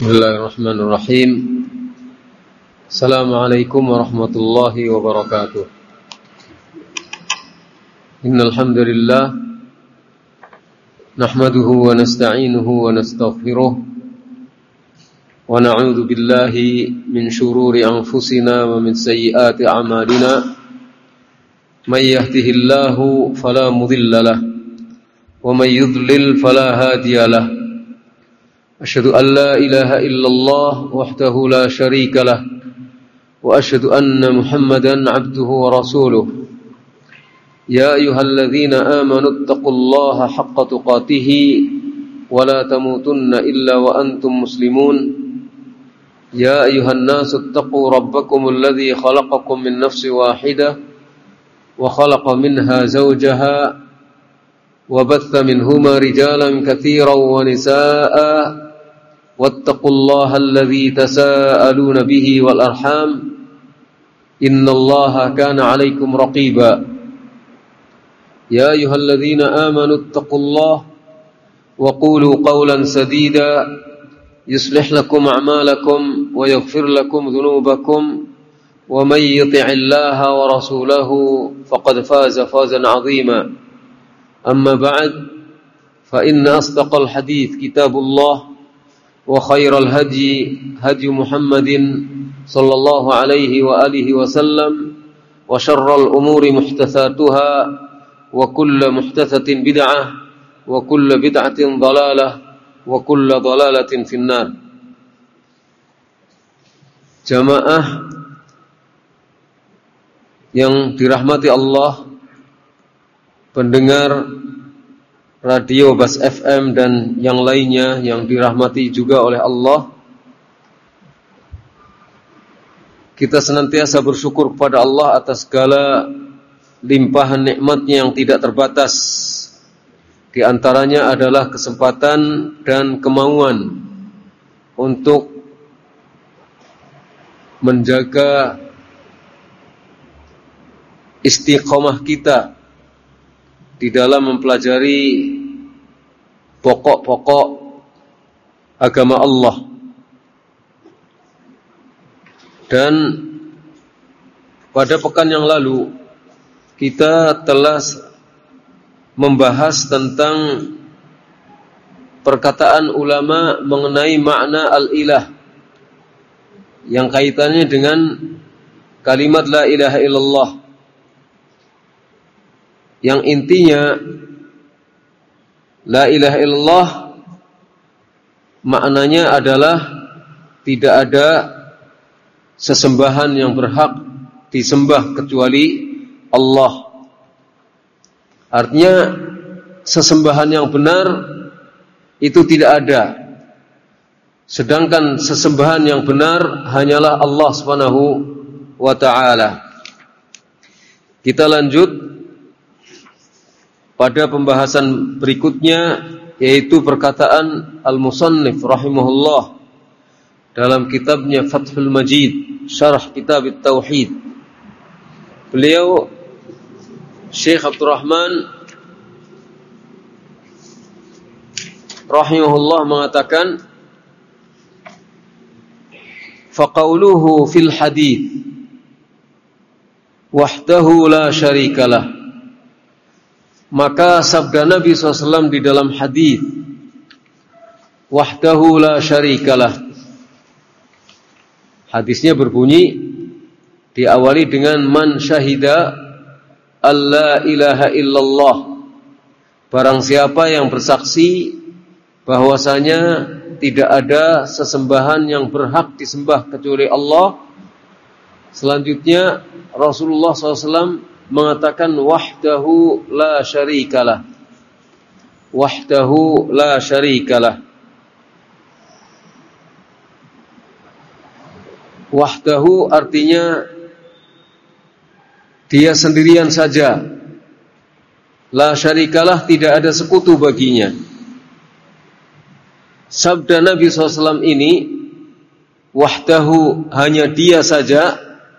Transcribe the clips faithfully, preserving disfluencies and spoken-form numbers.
Bismillahirrahmanirrahim. Assalamualaikum warahmatullahi wabarakatuh. Innal hamdalillah nahmaduhu wa nasta'inuhu wa nastaghfiruh wa na'udzu billahi min shururi anfusina wa min sayyiati a'malina. May yahdihillahu fala mudilla lahu wa may yudlil fala hadiya lahu. أشهد أن لا إله إلا الله وحده لا شريك له وأشهد أن محمدا عبده ورسوله يا أيها الذين آمنوا اتقوا الله حق تقاته ولا تموتن إلا وأنتم مسلمون يا أيها الناس اتقوا ربكم الذي خلقكم من نفس واحدة وخلق منها زوجها وبث منهما رجالا كثيرا ونساء واتقوا الله الذي تساءلون به والأرحام إن الله كان عليكم رقيبا يا أيها الذين آمنوا اتقوا الله وقولوا قولا سديدا يصلح لكم أعمالكم ويغفر لكم ذنوبكم ومن يطع الله ورسوله فقد فاز فوزا عظيما أما بعد فإن أصدق الحديث كتاب الله وخير الهدي هدي محمد صلى الله عليه وآله وسلم وشر الأمور محدثاتها وكل محدثة بدعة وكل بدعة ضلالة وكل ضلالة في النار. Jamaah yang dirahmati Allah, pendengar Radio Bas F M dan yang lainnya yang dirahmati juga oleh Allah, kita senantiasa bersyukur kepada Allah atas segala limpahan nikmat-Nya yang tidak terbatas. Di antaranya adalah kesempatan dan kemauan untuk menjaga istiqomah kita di dalam mempelajari pokok-pokok agama Allah. Dan pada pekan yang lalu kita telah membahas tentang perkataan ulama mengenai makna al-ilah yang kaitannya dengan kalimat la ilaha illallah, yang intinya la ilaha illallah maknanya adalah tidak ada sesembahan yang berhak disembah kecuali Allah. Artinya sesembahan yang benar itu tidak ada, sedangkan sesembahan yang benar hanyalah Allah Subhanahu wa ta'ala. Kita lanjut pada pembahasan berikutnya, yaitu perkataan Al-Musannif rahimahullah dalam kitabnya Fathul Majid, Syarah Kitab At-Tauhid. Beliau Syekh Abdul Rahman rahimahullah mengatakan, faqauluhu fil hadits wahdahu la syarikalah. Maka sabda Nabi shallallahu alaihi wasallam di dalam hadis wahdahu la syarikalah, hadisnya berbunyi, diawali dengan man syahida alla ilaha illallah, barang siapa yang bersaksi bahwasanya tidak ada sesembahan yang berhak disembah kecuali Allah. Selanjutnya Rasulullah shallallahu alaihi wasallam mengatakan wahdahu la syarikalah, wahdahu la syarikalah. Wahdahu artinya dia sendirian saja, la syarikalah tidak ada sekutu baginya. Sabda Nabi shallallahu alaihi wasallam ini, wahdahu hanya dia saja,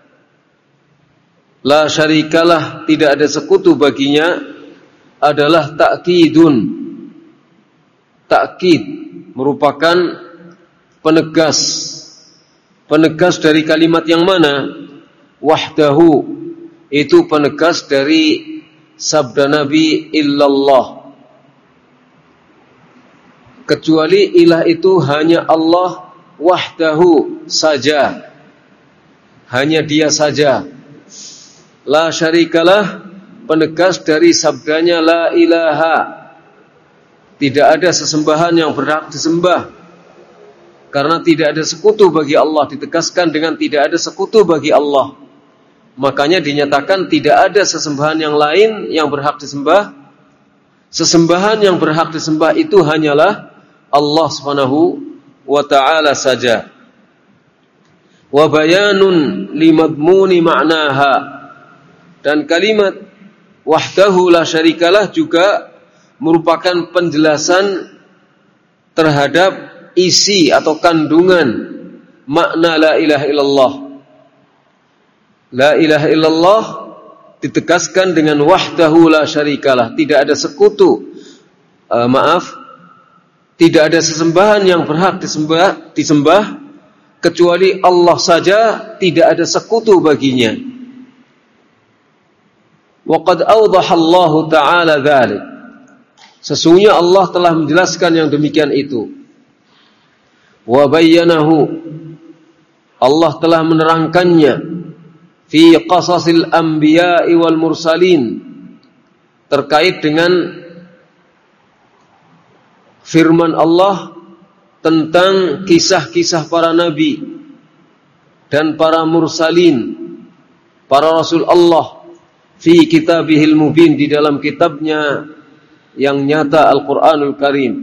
la syarikalah tidak ada sekutu baginya, adalah takkidun. Takkid merupakan penegas. Penegas dari kalimat yang mana? Wahdahu, itu penegas dari sabda Nabi illallah. Kecuali ilah itu hanya Allah wahdahu saja, hanya dia saja. La syarikalah, penegas dari sabdanya la ilaha, tidak ada sesembahan yang berhak disembah, karena tidak ada sekutu bagi Allah. Ditegaskan dengan tidak ada sekutu bagi Allah, makanya dinyatakan tidak ada sesembahan yang lain yang berhak disembah. Sesembahan yang berhak disembah itu hanyalah Allah subhanahu wa ta'ala saja. Wa bayanun limadmuni ma'naha, dan kalimat wahdahu la syarikalah juga merupakan penjelasan terhadap isi atau kandungan makna la ilaha illallah. La ilaha illallah ditegaskan dengan wahdahu la syarikalah, tidak ada sekutu. Uh, maaf, tidak ada sesembahan yang berhak disembah, disembah kecuali Allah saja, tidak ada sekutu baginya. Wa qad awdaha Allah Ta'ala dzalik. Sesungguhnya Allah telah menjelaskan yang demikian itu. Wa bayyanahu, Allah telah menerangkannya fi qasasil anbiya'i wal mursalin, terkait dengan firman Allah tentang kisah-kisah para nabi dan para mursalin, para rasul Allah, fi kitabihil mubin, di dalam kitabnya yang nyata Al-Quranul Karim.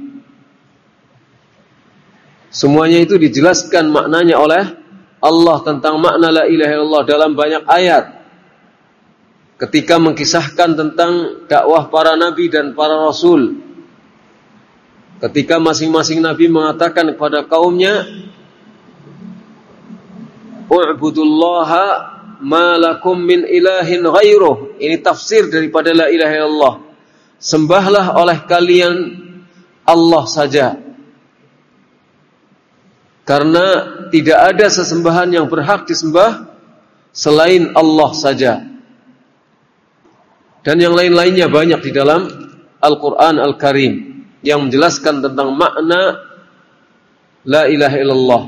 Semuanya itu dijelaskan maknanya oleh Allah tentang makna la ilaha illallah dalam banyak ayat. Ketika mengkisahkan tentang dakwah para nabi dan para rasul, ketika masing-masing nabi mengatakan kepada kaumnya, u'budullaha ma lakum min ilahin ghairuh. Ini tafsir daripada la ilaha illallah. Sembahlah oleh kalian Allah saja, karena tidak ada sesembahan yang berhak disembah selain Allah saja. Dan yang lain-lainnya banyak di dalam Al-Quran Al-Karim yang menjelaskan tentang makna la ilaha illallah.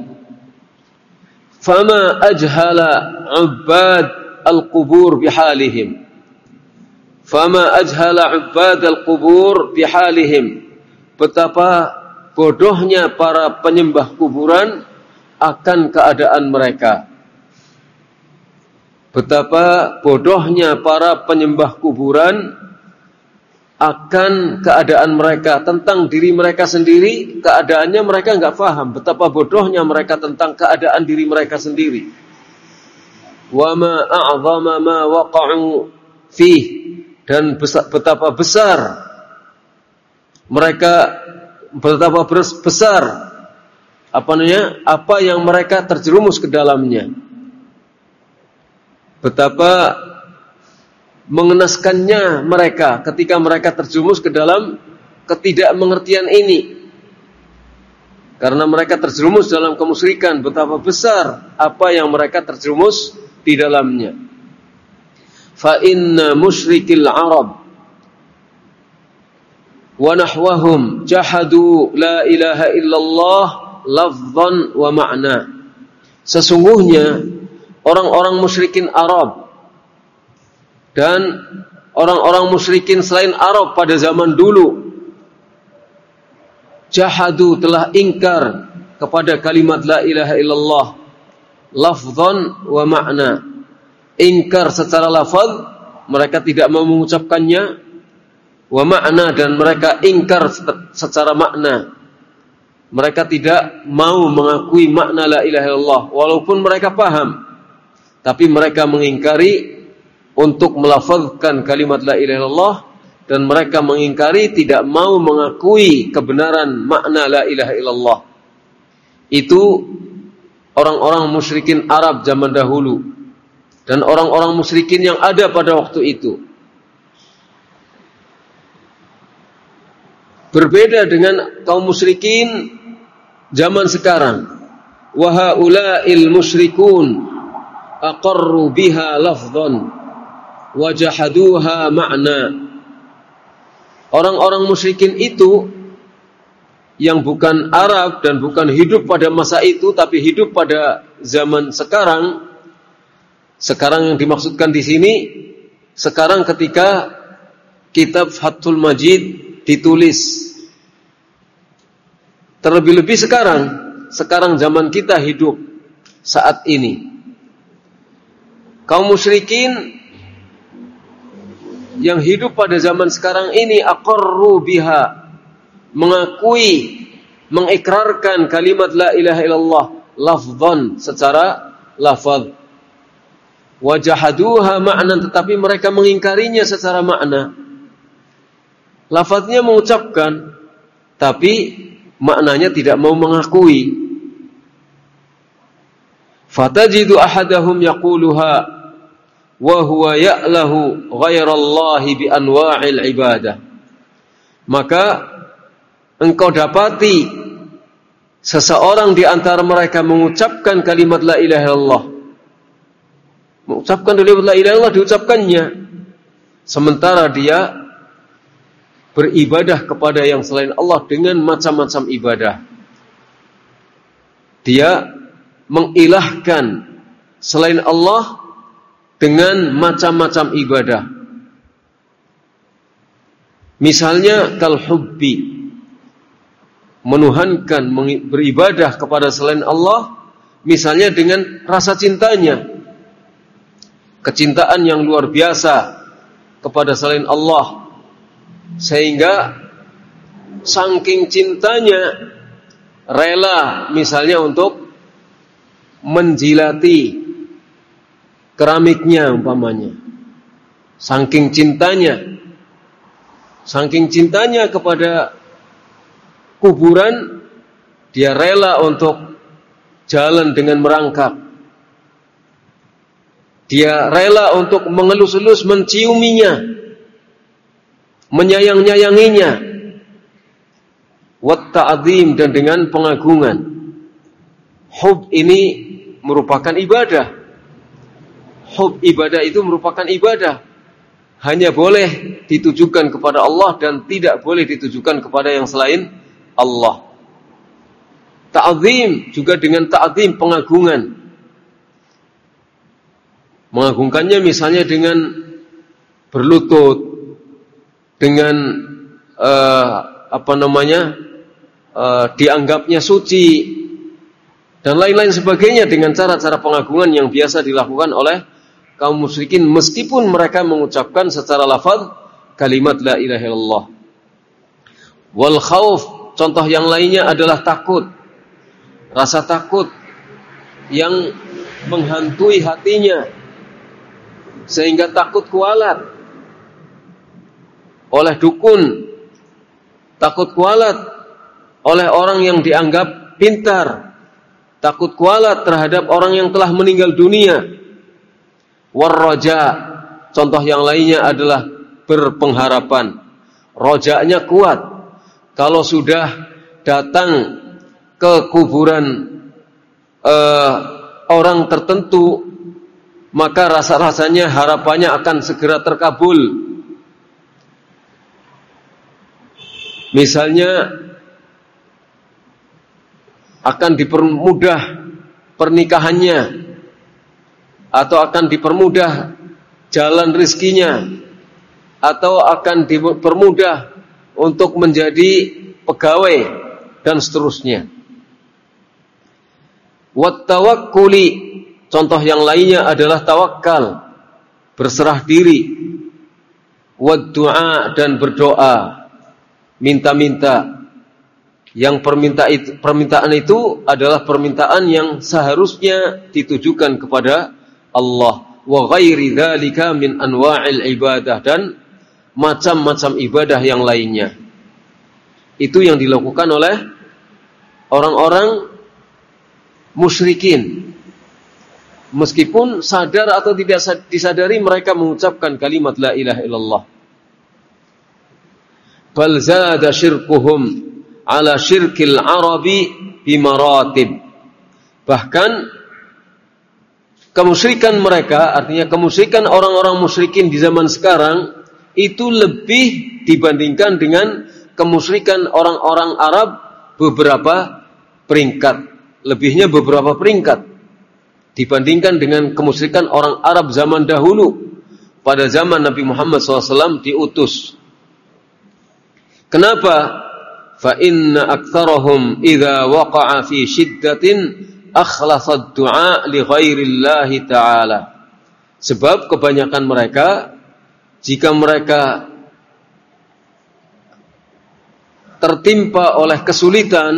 Fama ajhala ubbad al-qubur bihalihim. Fama ajhala ubbad al-qubur bihalihim. Betapa bodohnya para penyembah kuburan akan keadaan mereka. Betapa bodohnya para penyembah kuburan akan keadaan mereka, tentang diri mereka sendiri. Keadaannya mereka enggak faham. Betapa bodohnya mereka tentang keadaan diri mereka sendiri. Wa ma a'zama ma waqa'u fih, dan betapa besar mereka, betapa besar apa namanya, apa yang mereka terjerumus ke dalamnya. Betapa mengenaskannya mereka ketika mereka terjerumus ke dalam ketidakmengertian ini, karena mereka terjerumus dalam kemusyrikan. Betapa besar apa yang mereka terjerumus di dalamnya. Fa inna musyrikil Arab wa nahwahum jahadu la ilaha illallah lafzan wa ma'na. Sesungguhnya orang-orang musyrikin Arab dan orang-orang musyrikin selain Arab pada zaman dulu, jahadu, telah ingkar kepada kalimat la ilaha illallah lafzan wa ma'na. Ingkar secara lafaz, mereka tidak mau mengucapkannya, wa ma'na, dan mereka ingkar secara makna. Mereka tidak mau mengakui makna la ilaha illallah walaupun mereka paham, tapi mereka mengingkari untuk melafazkan kalimat la ilaha illallah, dan mereka mengingkari, tidak mau mengakui kebenaran makna la ilaha illallah. Itu orang-orang musyrikin Arab zaman dahulu dan orang-orang musyrikin yang ada pada waktu itu. Berbeda dengan kaum musyrikin zaman sekarang. wa haula'il musyrikun aqarru biha lafdhan wa jahaduha ma'na. Orang-orang musyrikin itu yang bukan Arab dan bukan hidup pada masa itu tapi hidup pada zaman sekarang. Sekarang yang dimaksudkan di sini sekarang ketika kitab Fathul Majid ditulis. Terlebih-lebih sekarang, sekarang zaman kita hidup saat ini. Kaum musyrikin yang hidup pada zaman sekarang ini aqarru biha, mengakui, mengikrarkan kalimat la ilaha illallah lafdhan, secara lafaz. Wa jahaduha ma'nan, tetapi mereka mengingkarinya secara makna. Lafaznya mengucapkan, tapi maknanya tidak mau mengakui. Fatajidu ahadahum yaquluha wa huwa ya'lahu ghairallahi bi anwa'il ibadah. Maka engkau dapati seseorang di antara mereka mengucapkan kalimat la ilaha illallah. Mengucapkan kalimat la ilaha illallah diucapkannya, sementara dia beribadah kepada yang selain Allah dengan macam-macam ibadah. Dia mengilahkan selain Allah dengan macam-macam ibadah. Misalnya kal hubbi, menuhankan, beribadah kepada selain Allah, misalnya dengan rasa cintanya, kecintaan yang luar biasa kepada selain Allah, sehingga saking cintanya rela misalnya untuk menjilati keramiknya umpamanya. Saking cintanya, saking cintanya kepada kuburan, dia rela untuk jalan dengan merangkak. Dia rela untuk mengelus-elus, menciuminya, menyayang-nyayanginya, wa ta'zim, dan dengan pengagungan. Hub ini merupakan ibadah. Hub ibadah itu merupakan ibadah. Hanya boleh ditujukan kepada Allah dan tidak boleh ditujukan kepada yang selain Allah. Ta'zim juga dengan ta'zim, pengagungan. Mengagungkannya misalnya dengan berlutut, dengan uh, apa namanya uh, dianggapnya suci dan lain-lain sebagainya, dengan cara-cara pengagungan yang biasa dilakukan oleh kaum musyrikin meskipun mereka mengucapkan secara lafaz kalimat la ilaha illallah. Wal khauf, contoh yang lainnya adalah takut. Rasa takut yang menghantui hatinya sehingga takut kualat oleh dukun, takut kualat oleh orang yang dianggap pintar, takut kualat terhadap orang yang telah meninggal dunia. Warroja, contoh yang lainnya adalah berpengharapan. Rojanya kuat. Kalau sudah datang ke kuburan uh, orang tertentu, maka rasa-rasanya harapannya akan segera terkabul. Misalnya akan dipermudah pernikahannya, atau akan dipermudah jalan rezekinya, atau akan dipermudah untuk menjadi pegawai dan seterusnya. Wat tawakkuli, contoh yang lainnya adalah tawakal, berserah diri. Wad du'a, dan berdoa, minta-minta. Yang perminta itu, permintaan itu adalah permintaan yang seharusnya ditujukan kepada Allah. Wa ghairi dzalika min anwa'il ibadah, dan macam-macam ibadah yang lainnya. Itu yang dilakukan oleh orang-orang musyrikin. Meskipun sadar atau tidak disadari mereka mengucapkan kalimat la ilaha illallah. Bal zada syirkuhum ala syirkil arabi bimaratib. Bahkan kemusyrikan mereka, artinya kemusyrikan orang-orang musyrikin di zaman sekarang itu lebih dibandingkan dengan kemusyrikan orang-orang Arab beberapa peringkat, lebihnya beberapa peringkat dibandingkan dengan kemusyrikan orang Arab zaman dahulu pada zaman Nabi Muhammad shallallahu alaihi wasallam diutus. Kenapa? Fa inna aktsarahum idza waqa'a fi shiddatin akhlasa ad-du'a li ghairillahi ta'ala. Sebab kebanyakan mereka jika mereka tertimpa oleh kesulitan,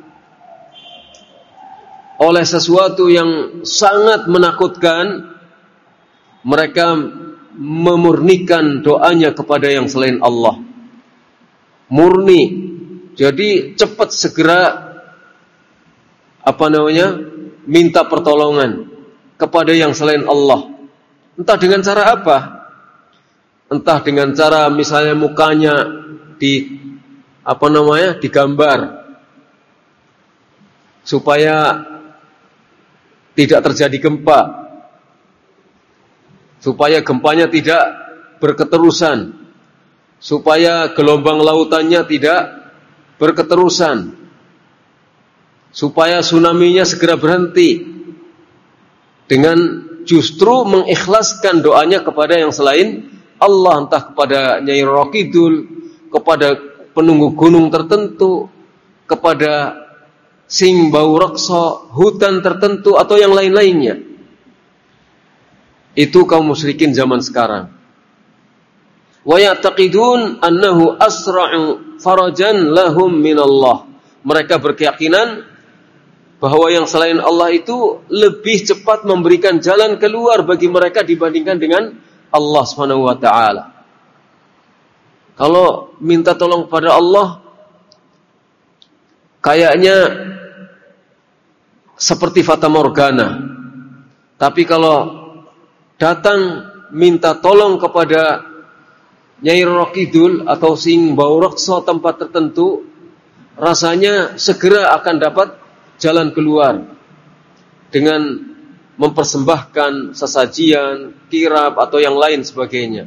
oleh sesuatu yang sangat menakutkan, mereka memurnikan doanya kepada yang selain Allah. Murni. Jadi cepat segera apa namanya? minta pertolongan kepada yang selain Allah. Entah dengan cara apa? Entah dengan cara misalnya mukanya di apa namanya? digambar supaya tidak terjadi gempa, supaya gempanya tidak berketerusan, supaya gelombang lautannya tidak berketerusan, supaya tsunami-nya segera berhenti, dengan justru mengikhlaskan doanya kepada yang selain Allah, entah kepada Nyai Roro Kidul, kepada penunggu gunung tertentu, kepada Sing Bau Rekso, hutan tertentu, atau yang lain-lainnya. Itu kaum musyrikin zaman sekarang. Wa ya'taqidun annahu asra'u farajan lahum minallah. Mereka berkeyakinan bahwa yang selain Allah itu lebih cepat memberikan jalan keluar bagi mereka dibandingkan dengan Allah subhanahu wa ta'ala. Kalau minta tolong pada Allah, kayaknya seperti fata morgana. Tapi kalau datang minta tolong kepada Nyai Roro Kidul atau Sing Bau Rekso tempat tertentu, rasanya segera akan dapat jalan keluar dengan mempersembahkan sesajian, kirab atau yang lain sebagainya.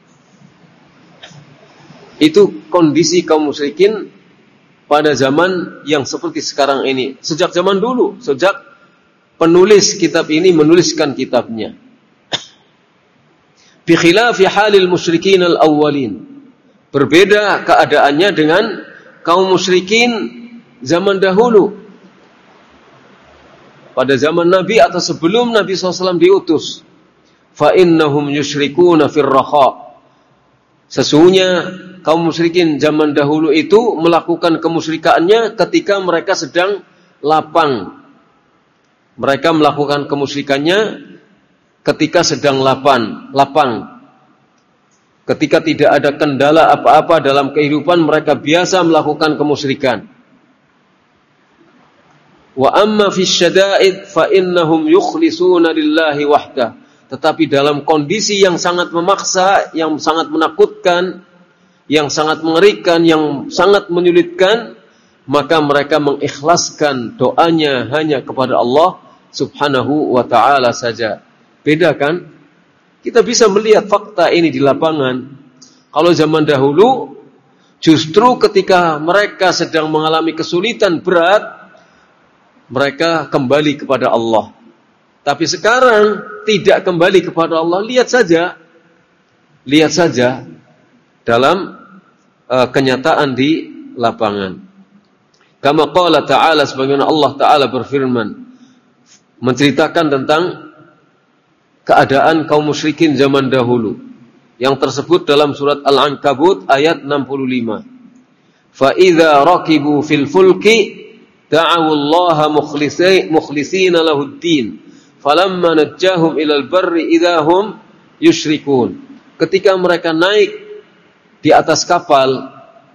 Itu kondisi kaum musyrikin pada zaman yang seperti sekarang ini. Sejak zaman dulu, sejak penulis kitab ini menuliskan kitabnya. Bi khilafi halil musyrikin al-awwalin. Berbeda keadaannya dengan kaum musyrikin zaman dahulu. Pada zaman Nabi atau sebelum Nabi shallallahu alaihi wasallam diutus. Fa innahum yusyrikuna fir raha. Sesungguhnya kaum musyrikin zaman dahulu itu melakukan kemusyrikaannya ketika mereka sedang lapang. Mereka melakukan kemusyrikannya ketika sedang lapang, lapang. Ketika tidak ada kendala apa-apa dalam kehidupan, mereka biasa melakukan kemusyrikan. Wa amma fi syada'id fa innahum yukhlisuna lillahi wahdah. Tetapi dalam kondisi yang sangat memaksa, yang sangat menakutkan, yang sangat mengerikan, yang sangat menyulitkan, maka mereka mengikhlaskan doanya hanya kepada Allah subhanahu wa ta'ala saja. Beda kan? Kita bisa melihat fakta ini di lapangan. Kalau zaman dahulu, justru ketika mereka sedang mengalami kesulitan berat, mereka kembali kepada Allah. Tapi sekarang tidak kembali kepada Allah. Lihat saja, lihat saja dalam uh, kenyataan di lapangan. Kama qala ta'ala, sebagaimana Allah Ta'ala berfirman menceritakan tentang keadaan kaum musyrikin zaman dahulu yang tersebut dalam surat Al-Ankabut ayat enam puluh lima. Fa idza raqibu fil fulki da'u Allah mukhlisina lahuddin falamma najjahum ilal barri idahum yusyrikun. Ketika mereka naik di atas kapal,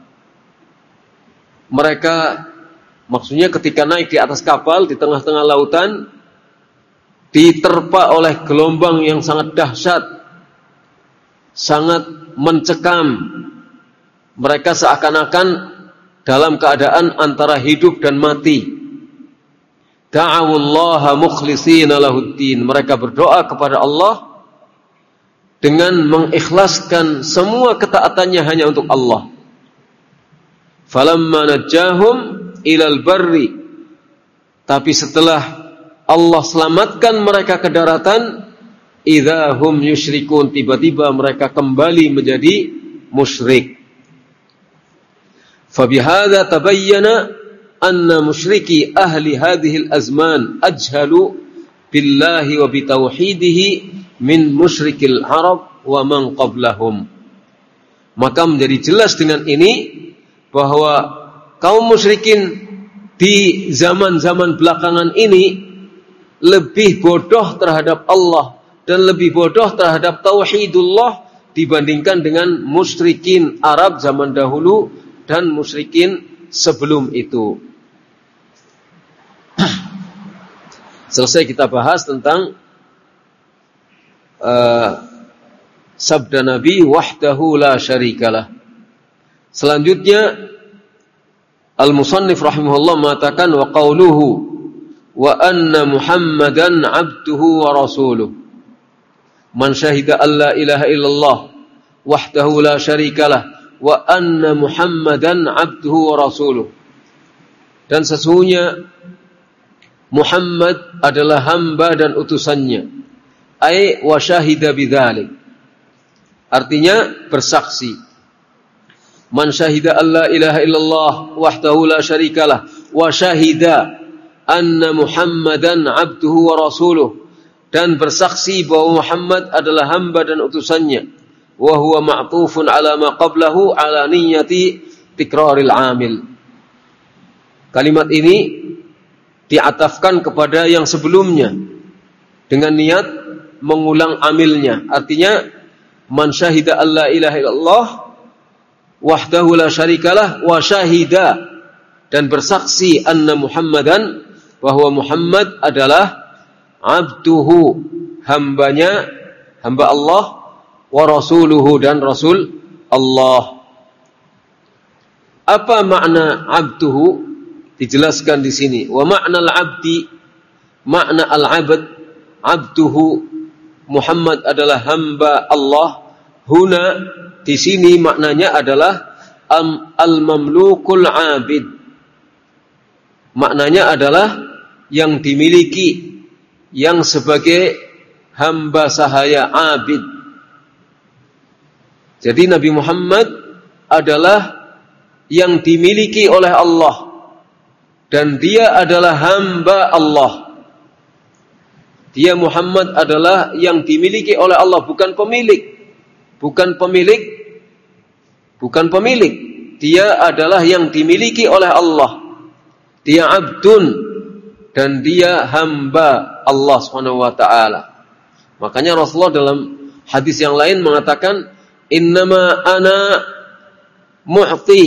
mereka maksudnya ketika naik di atas kapal di tengah-tengah lautan, diterpa oleh gelombang yang sangat dahsyat, sangat mencekam. Mereka seakan-akan dalam keadaan antara hidup dan mati. Da'awullaha mukhlishina lahuddin. Mereka berdoa kepada Allah dengan mengikhlaskan semua ketaatannya hanya untuk Allah. Falamma najjahum ilal barri. Tapi setelah Allah selamatkan mereka ke daratan, idza hum yusyrikun, tiba-tiba mereka kembali menjadi musyrik. Fabihadza tabayyana anna musyriki ahli hadhihi al-azman ajhalu billahi wa bitauhidihi min musyrikil Arab wa man qablahum. Maka menjadi jelas dengan ini bahwa kaum musyrikin di zaman-zaman belakangan ini lebih bodoh terhadap Allah dan lebih bodoh terhadap tauhidullah dibandingkan dengan musyrikin Arab zaman dahulu dan musyrikin sebelum itu. Selesai kita bahas tentang uh, sabda Nabi wahdahu la syarikalah. Selanjutnya Al-Musannif rahimahullah mengatakan wa qauluhu wa anna Muhammadan abduhu wa rasuluh. Man syahida an la ilaha illallah wahdahu la syarikalah wa anna Muhammadan abduhu wa rasuluh. Dan sesungguhnya Muhammad adalah hamba dan utusannya. Ai wa syahida bidzalik. Artinya bersaksi. Man syahida an la ilaha illallah wahdahu la syarikalah wa syahida anna Muhammadan abduhu wa rasuluh, dan bersaksi bahwa Muhammad adalah hamba dan utusannya. Wa huwa ma'tufun ala ma qablahu ala niyyati tikraril amil. Kalimat ini diatafkan kepada yang sebelumnya dengan niat mengulang amilnya. Artinya man syahida an la ilaha illallah wahdahu la syarikalah wa syahida, dan bersaksi anna Muhammadan, bahwa Muhammad adalah abduhu, hambanya, hamba Allah, wa rasuluhu, dan rasul Allah. Apa makna abduhu? Dijelaskan di sini. Wa makna al-abdi, makna al-abd, abduhu, Muhammad adalah hamba Allah. Huna, di sini maknanya adalah al-mamlukul abid. Maknanya adalah yang dimiliki, yang sebagai hamba sahaya, abid. Jadi Nabi Muhammad adalah yang dimiliki oleh Allah, dan dia adalah hamba Allah. Dia Muhammad adalah yang dimiliki oleh Allah, bukan pemilik. Bukan pemilik, bukan pemilik. Dia adalah yang dimiliki oleh Allah. Dia abdun, dan dia hamba Allah subhanahu wa ta'ala. Makanya Rasulullah dalam hadis yang lain mengatakan, innama ana mu'ti,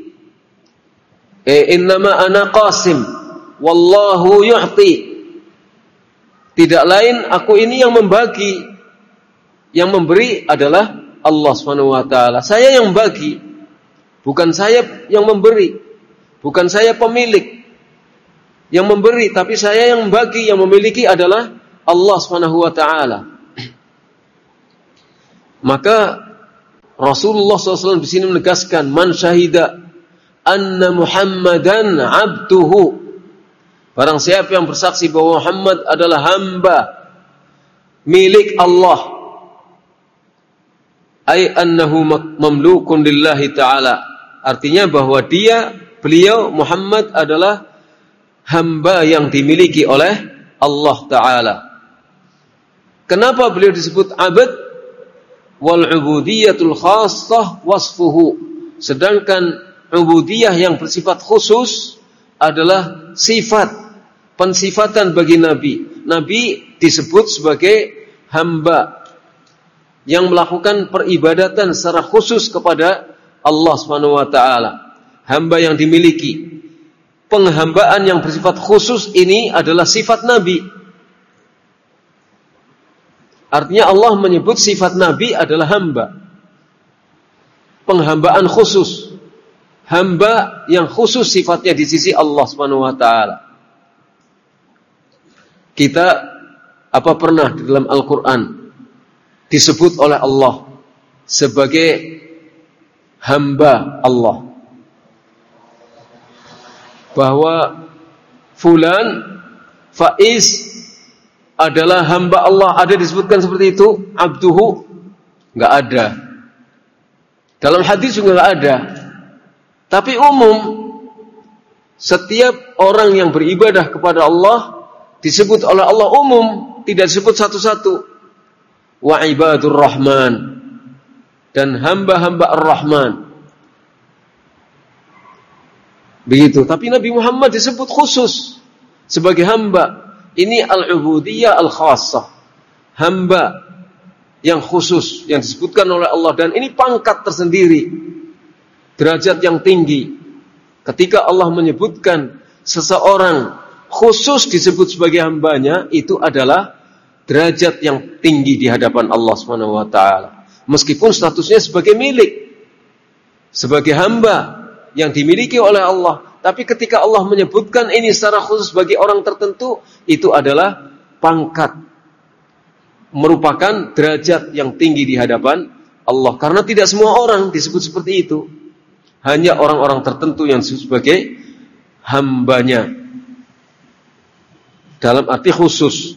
eh, innama ana qasim, wallahu yu'ti. Tidak lain, aku ini yang membagi. Yang memberi adalah Allah subhanahu wa ta'ala. Saya yang bagi, bukan saya yang memberi. Bukan saya pemilik yang memberi, tapi saya yang bagi. Yang memiliki adalah Allah subhanahu wa ta'ala. Maka Rasulullah shallallahu alaihi wasallam di sini menegaskan, man syahida anna Muhammadan abduhu, barang siapa yang bersaksi bahwa Muhammad adalah hamba milik Allah, ay annahu mamlukun lillahi ta'ala, artinya bahwa dia, beliau Muhammad adalah hamba yang dimiliki oleh Allah Ta'ala. Kenapa beliau disebut abad? Wal ubudiyatul khassah wasfuhu, sedangkan ubudiyah yang bersifat khusus adalah sifat, pensifatan bagi Nabi. Nabi disebut sebagai hamba yang melakukan peribadatan secara khusus kepada Allah subhanahu wa ta'ala. Hamba yang dimiliki. Penghambaan yang bersifat khusus ini adalah sifat Nabi. Artinya Allah menyebut sifat Nabi adalah hamba. Penghambaan khusus. Hamba yang khusus sifatnya di sisi Allah subhanahu wa ta'ala. Kita apa pernah di dalam Al-Quran disebut oleh Allah sebagai hamba Allah, bahwa fulan Faiz adalah hamba Allah? Ada disebutkan seperti itu? Abduhu? Enggak ada. Dalam hadis juga enggak ada. Tapi umum, setiap orang yang beribadah kepada Allah disebut oleh Allah umum, tidak disebut satu-satu. Wa ibadur rahman, dan hamba-hamba ar-Rahman. Begitu. Tapi Nabi Muhammad disebut khusus sebagai hamba. Ini al-ubudiyah al-khassah, hamba yang khusus yang disebutkan oleh Allah, dan ini pangkat tersendiri, derajat yang tinggi. Ketika Allah menyebutkan seseorang khusus disebut sebagai hambanya, itu adalah derajat yang tinggi di hadapan Allah Subhanahu wa taala. Meskipun statusnya sebagai milik, sebagai hamba yang dimiliki oleh Allah, tapi ketika Allah menyebutkan ini secara khusus bagi orang tertentu, itu adalah pangkat, merupakan derajat yang tinggi di hadapan Allah. Karena tidak semua orang disebut seperti itu, hanya orang-orang tertentu yang disebut sebagai hambanya, dalam arti khusus.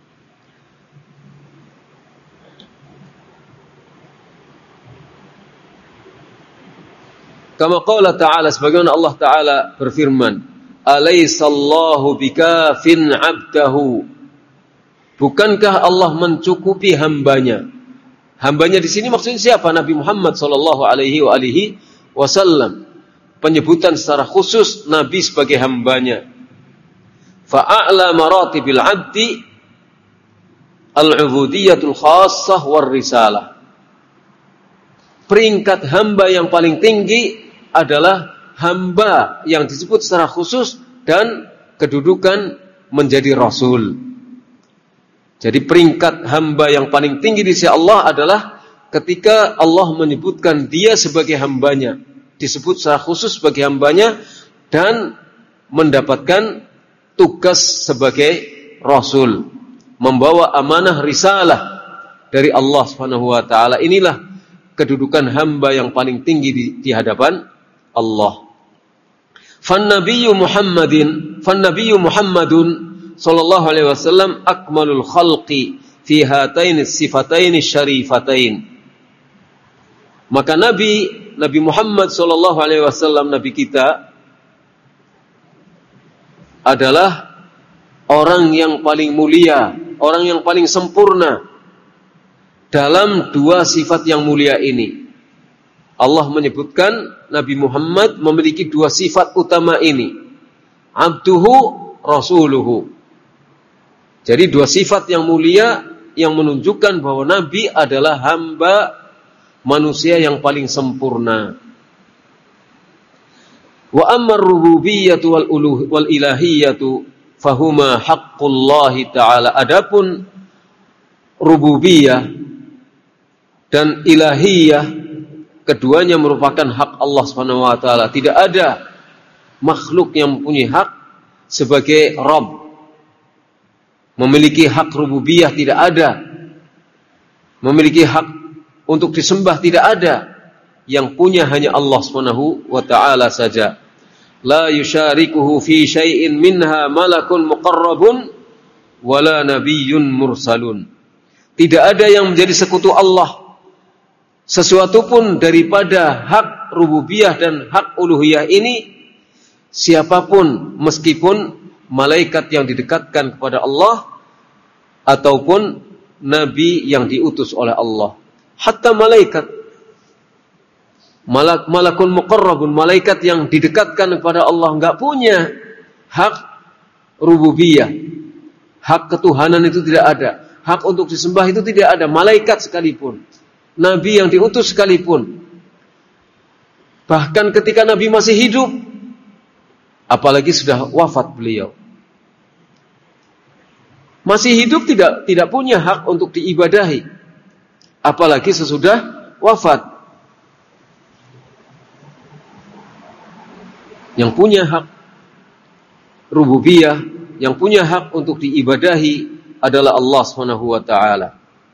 Kama qala ta'ala, sebagaimana Allah Ta'ala berfirman, Alaysallahu bikafin abdahu. Bukankah Allah mencukupi hambanya? Hambanya di sini maksudnya siapa? Nabi Muhammad sallallahu alaihi wa alihi wasallam. Penyebutan secara khusus Nabi sebagai hambanya. Fa'a'la maratibil abdi al-ubudiyatul khassah war risalah. Peringkat hamba yang paling tinggi adalah hamba yang disebut secara khusus dan kedudukan menjadi rasul. Jadi peringkat hamba yang paling tinggi di sisi Allah adalah ketika Allah menyebutkan dia sebagai hambanya, disebut secara khusus sebagai hambanya, dan mendapatkan tugas sebagai rasul, membawa amanah risalah dari Allah Subhanahu wa taala. Inilah kedudukan hamba yang paling tinggi di, di hadapan Allah. Fan nabiyyu Muhammadin, fan nabiyyu Muhammadun sallallahu alaihi wasallam akmalul khalqi fi hataini sifataini syarifatain. Maka Nabi Nabi Muhammad sallallahu alaihi wasallam, Nabi kita, adalah orang yang paling mulia, orang yang paling sempurna dalam dua sifat yang mulia ini. Allah menyebutkan Nabi Muhammad memiliki dua sifat utama ini, abduhu, rasuluhu. Jadi dua sifat yang mulia yang menunjukkan bahwa Nabi adalah hamba manusia yang paling sempurna. Wa ammar rububiyyatu wal uluh wal ilahiyyatu fahuma haqqullahi ta'ala. Adapun rububiyah dan ilahiyah, keduanya merupakan hak Allah Subhanahu wa taala. Tidak ada makhluk yang mempunyai hak sebagai Rabb. Memiliki hak rububiyah tidak ada. Memiliki hak untuk disembah tidak ada. Yang punya hanya Allah Subhanahu wa taala saja. La yusyarikuhu fi syai'in minha malakun muqarrabun wala nabiyyun mursalun. Tidak ada yang menjadi sekutu Allah sesuatu pun daripada hak rububiyah dan hak uluhiyah ini, siapapun, meskipun malaikat yang didekatkan kepada Allah ataupun nabi yang diutus oleh Allah. Hatta malaikat, malak malakun muqarrabun, malaikat yang didekatkan kepada Allah, enggak punya hak rububiyah. Hak ketuhanan itu tidak ada. Hak untuk disembah itu tidak ada. Malaikat sekalipun, nabi yang diutus sekalipun, bahkan ketika Nabi masih hidup, apalagi sudah wafat beliau, masih hidup tidak tidak punya hak untuk diibadahi, apalagi sesudah wafat. Yang punya hak rububiyah yang punya hak untuk diibadahi adalah Allah Subhanahu wa taala.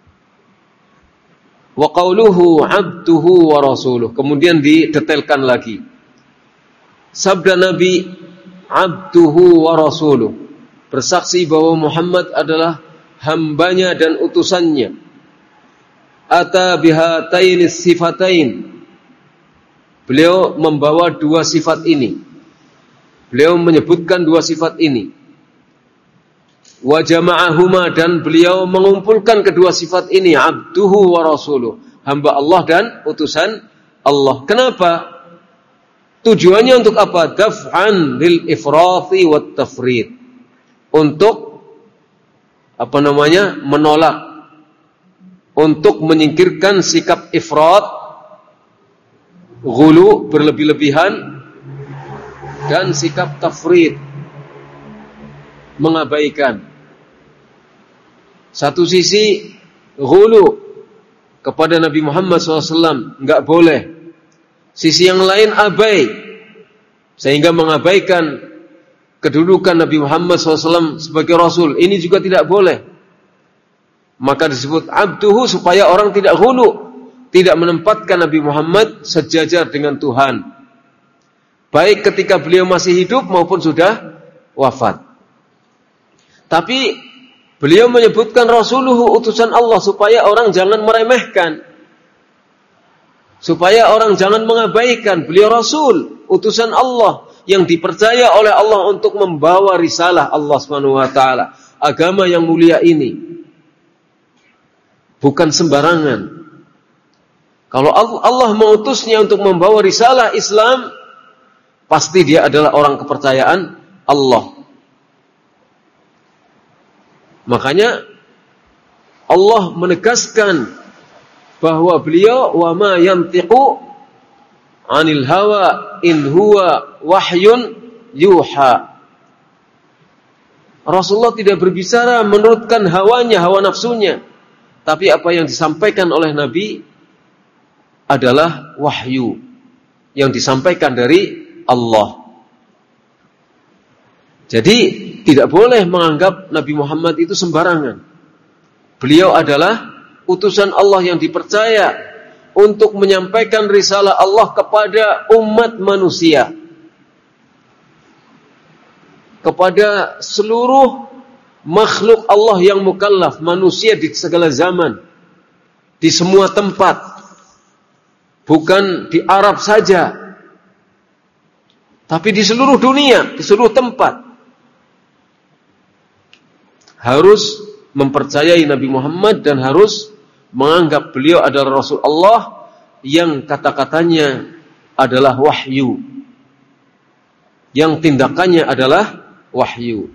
Wa qauluhu 'abduhu wa rasuluh. Kemudian didetailkan lagi. Sabda Nabi 'abduhu wa rasuluh, bersaksi bahwa Muhammad adalah hambanya dan utusannya. Ata bihataini sifatain. Beliau membawa dua sifat ini. Beliau menyebutkan dua sifat ini. Wa jama'ahuma, dan beliau mengumpulkan kedua sifat ini, abduhu wa rasuluh, hamba Allah dan utusan Allah. Kenapa? Tujuannya untuk apa? Daf'an lil ifrati wat tafrid. Untuk apa namanya? Menolak, untuk menyingkirkan sikap ifrat, ghulu, berlebih-lebihan, dan sikap tafrid, mengabaikan. Satu sisi ghulu kepada Nabi Muhammad shallallahu alaihi wasallam, enggak boleh. Sisi yang lain abai, sehingga mengabaikan kedudukan Nabi Muhammad shallallahu alaihi wasallam sebagai Rasul. Ini juga tidak boleh. Maka disebut abduhu supaya orang tidak ghulu, tidak menempatkan Nabi Muhammad sejajar dengan Tuhan, baik ketika beliau masih hidup maupun sudah wafat. Tapi beliau menyebutkan rasuluhu, utusan Allah, supaya orang jangan meremehkan, supaya orang jangan mengabaikan. Beliau rasul, utusan Allah yang dipercaya oleh Allah untuk membawa risalah Allah Subhanahu wa taala, agama yang mulia ini. Bukan sembarangan. Kalau Allah mengutusnya untuk membawa risalah Islam, pasti dia adalah orang kepercayaan Allah. Makanya Allah menegaskan bahwa beliau wa ma yantiqu 'anil hawa in huwa wahyun yuha. Rasulullah tidak berbicara menurutkan hawanya, hawa nafsunya, tapi apa yang disampaikan oleh Nabi adalah wahyu yang disampaikan dari Allah. Jadi tidak boleh menganggap Nabi Muhammad itu sembarangan. Beliau adalah utusan Allah yang dipercaya untuk menyampaikan risalah Allah kepada umat manusia, kepada seluruh makhluk Allah yang mukallaf, manusia di segala zaman, di semua tempat, bukan di Arab saja, tapi di seluruh dunia, di seluruh tempat. Harus mempercayai Nabi Muhammad dan harus menganggap beliau adalah Rasul Allah yang kata-katanya adalah wahyu, yang tindakannya adalah wahyu.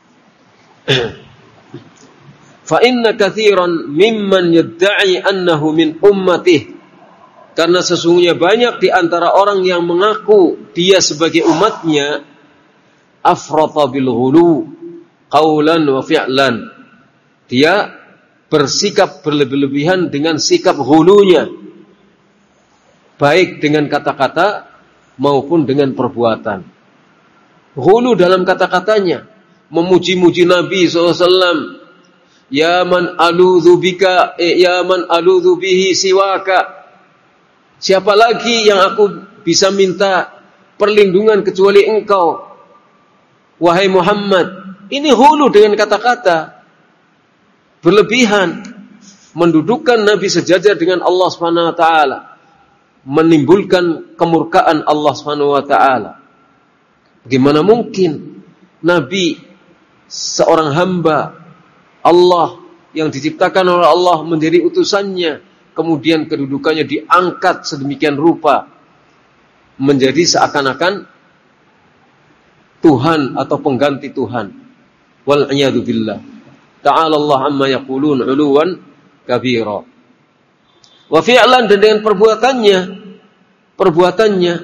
Fa inna katsiran mimman yadda'i annahu min ummatih, karena sesungguhnya banyak di antara orang yang mengaku dia sebagai umatnya, afrata bil ghulu qaulan wa fi'lan, dia bersikap berlebih-lebihan dengan sikap ghulunya, baik dengan kata-kata maupun dengan perbuatan. Ghulu dalam kata-katanya, memuji-muji Nabi shallallahu alaihi wasallam, ya man aludhu bika, eh, ya man aludhu bihi siwaka, siapa lagi yang aku bisa minta perlindungan kecuali engkau, wahai Muhammad. Ini hulu dengan kata-kata, berlebihan, mendudukkan Nabi sejajar dengan Allah Subhanahu wa taala, menimbulkan kemurkaan Allah Subhanahu wa taala. Bagaimana mungkin Nabi, seorang hamba Allah yang diciptakan oleh Allah, menjadi utusannya, kemudian kedudukannya diangkat sedemikian rupa menjadi seakan-akan Tuhan atau pengganti Tuhan. Wal a'yadu billah. Ta'ala Allah amma yaqulun 'uluwan kabira. Wa fi'lan, dan dengan perbuatannya, perbuatannya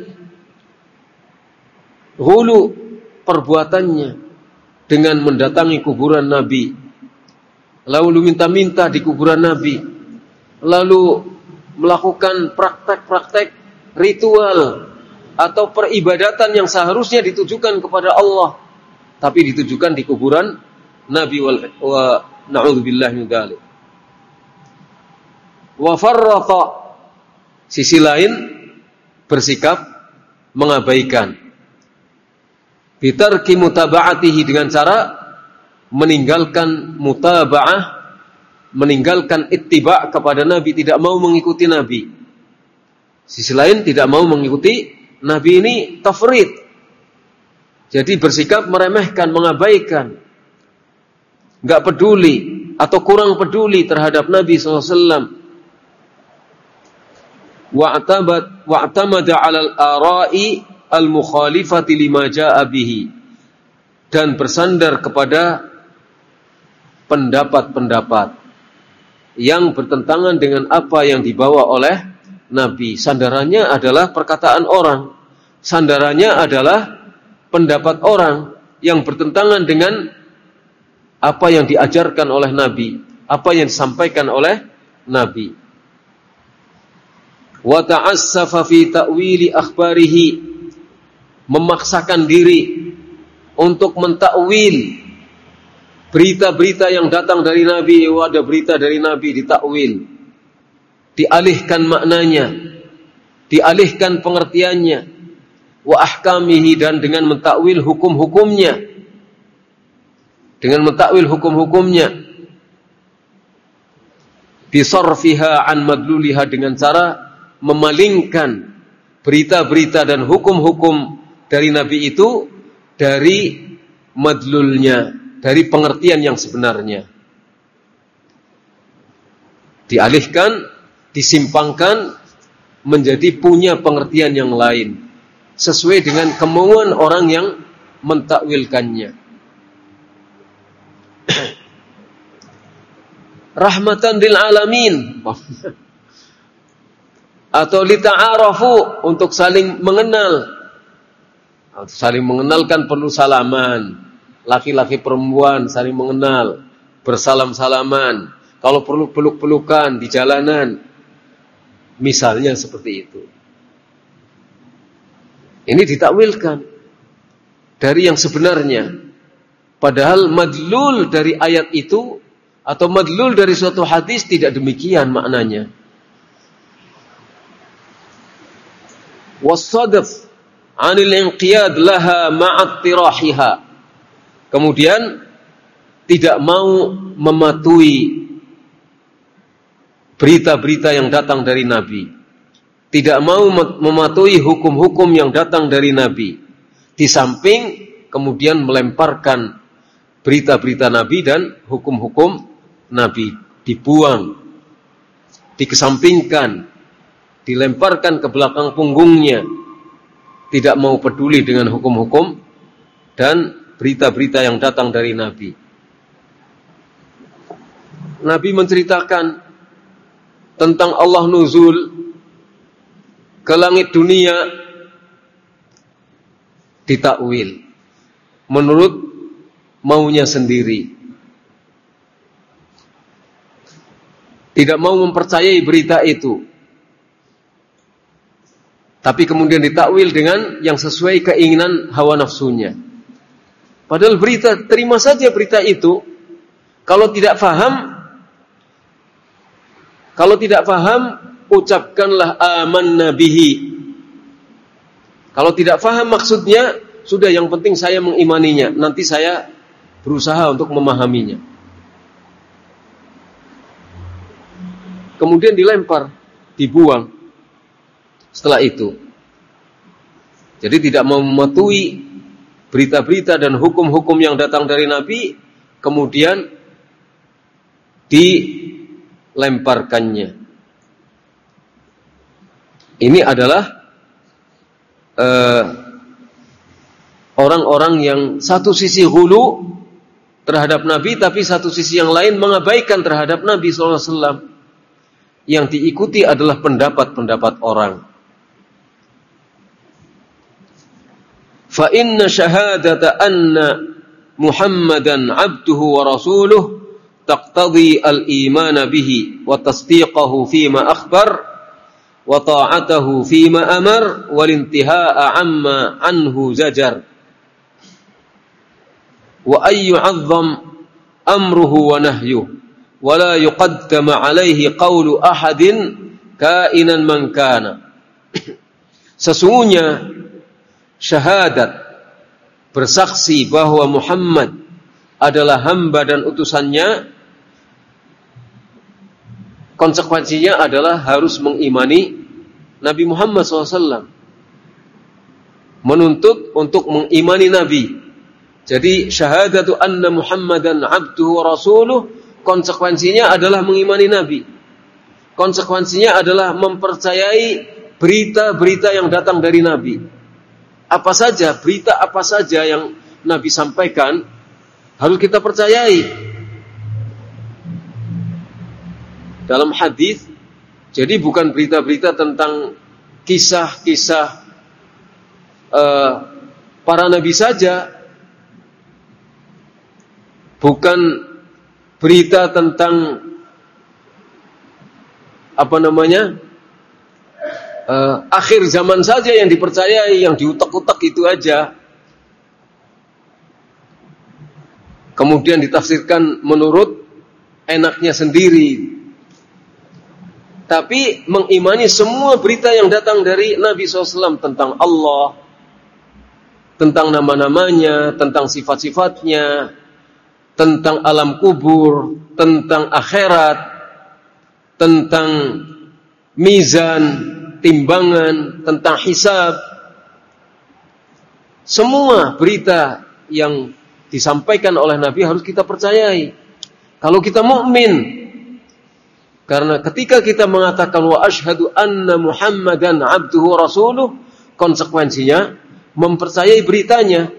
ghulu, perbuatannya dengan mendatangi kuburan Nabi, lalu minta-minta di kuburan Nabi, lalu melakukan praktek-praktek ritual atau peribadatan yang seharusnya ditujukan kepada Allah, tapi ditujukan di kuburan Nabi wal wa na'udzubillah min dzalik. Wa farraqa, sisi lain bersikap mengabaikan. Bitarki mutaba'atihi, dengan cara meninggalkan mutaba'ah, meninggalkan ittiba' kepada Nabi, tidak mau mengikuti Nabi. Sisi lain tidak mau mengikuti Nabi, ini tafrid. Jadi bersikap meremehkan, mengabaikan, enggak peduli atau kurang peduli terhadap Nabi sallallahu alaihi wasallam. Wa'tamad wa'tamada 'alal ara'i al-mukhalifati lima jaa'a bihi, dan bersandar kepada pendapat-pendapat yang bertentangan dengan apa yang dibawa oleh Nabi. Sandarannya adalah perkataan orang, sandarannya adalah pendapat orang yang bertentangan dengan apa yang diajarkan oleh Nabi, apa yang disampaikan oleh Nabi. Wa ta'assafa fi ta'wili akhbarihi, memaksakan diri untuk mentakwil berita-berita yang datang dari Nabi. Oh, ada berita dari Nabi, ditakwil, dialihkan maknanya, dialihkan pengertiannya. Wa ahkamihi, dan dengan mentakwil hukum-hukumnya, dengan mentakwil hukum-hukumnya. Bisarfiha an madluliha, dengan cara memalingkan berita-berita dan hukum-hukum dari Nabi itu dari madlulnya, dari pengertian yang sebenarnya. Dialihkan, disimpangkan menjadi punya pengertian yang lain, sesuai dengan kemauan orang yang mentakwilkannya. Rahmatan lil alamin, atau lita'arafu, untuk saling mengenal. Saling mengenal kan perlu salaman. Laki-laki perempuan saling mengenal, bersalam-salaman. Kalau perlu peluk-pelukan di jalanan, misalnya seperti itu. Ini ditakwilkan dari yang sebenarnya. Padahal madlul dari ayat itu atau madlul dari suatu hadis tidak demikian maknanya. Was-sadf 'anil inqiyad laha ma'at tirahiha. Kemudian tidak mau mematuhi berita-berita yang datang dari Nabi, tidak mau mematuhi hukum-hukum yang datang dari Nabi, di samping kemudian melemparkan berita-berita Nabi dan hukum-hukum Nabi, dibuang, dikesampingkan, dilemparkan ke belakang punggungnya, tidak mau peduli dengan hukum-hukum dan berita-berita yang datang dari Nabi. Nabi menceritakan tentang Allah nuzul ke langit dunia, ditakwil menurut maunya sendiri. Tidak mau mempercayai berita itu, tapi kemudian ditakwil dengan yang sesuai keinginan hawa nafsunya. Padahal berita, terima saja berita itu. Kalau tidak faham, kalau tidak faham, ucapkanlah amanna bihi. Kalau tidak faham maksudnya, sudah, yang penting saya mengimaninya, nanti saya berusaha untuk memahaminya. Kemudian dilempar, dibuang setelah itu. Jadi tidak mau mematuhi berita-berita dan hukum-hukum yang datang dari Nabi, kemudian dilemparkannya. Ini adalah uh, orang-orang yang satu sisi ghulu terhadap Nabi, tapi satu sisi yang lain mengabaikan terhadap Nabi sallallahu alaihi wasallam. Yang diikuti adalah pendapat-pendapat orang. Fa inna syahadata anna Muhammadan abduhu wa rasuluh taqtadi al-iman bihi wa tasdiqahu fima akhbar wa ta'atahu fima amar wal intihaa amma anhu zajar. wa ayyu'azzam amruhu wa nahyuhu wa la yuqaddama alaihi qawlu ahadin kainan man kana. Sesungguhnya syahadat bersaksi bahwa Muhammad adalah hamba dan utusannya, konsekuensinya adalah harus mengimani Nabi Muhammad shallallahu alaihi wasallam, menuntut untuk mengimani Nabi. Jadi syahadatu anna Muhammadan abduhu wa rasuluh, konsekuensinya adalah mengimani Nabi. Konsekuensinya adalah mempercayai berita-berita yang datang dari Nabi. Apa saja, berita apa saja yang Nabi sampaikan harus kita percayai. Dalam hadis, jadi bukan berita-berita tentang kisah-kisah uh, para nabi saja, bukan berita tentang apa namanya uh, akhir zaman saja yang dipercayai, yang diutak-utak itu aja, kemudian ditafsirkan menurut enaknya sendiri. Tapi mengimani semua berita yang datang dari Nabi shallallahu alaihi wasallam tentang Allah, tentang nama-namanya, tentang sifat-sifatnya, tentang alam kubur, tentang akhirat, tentang mizan, timbangan, tentang hisab. Semua berita yang disampaikan oleh Nabi harus kita percayai. Kalau kita mukmin, karena ketika kita mengatakan wa asyhadu anna Muhammadan abduhu wa rasuluh, konsekuensinya mempercayai beritanya.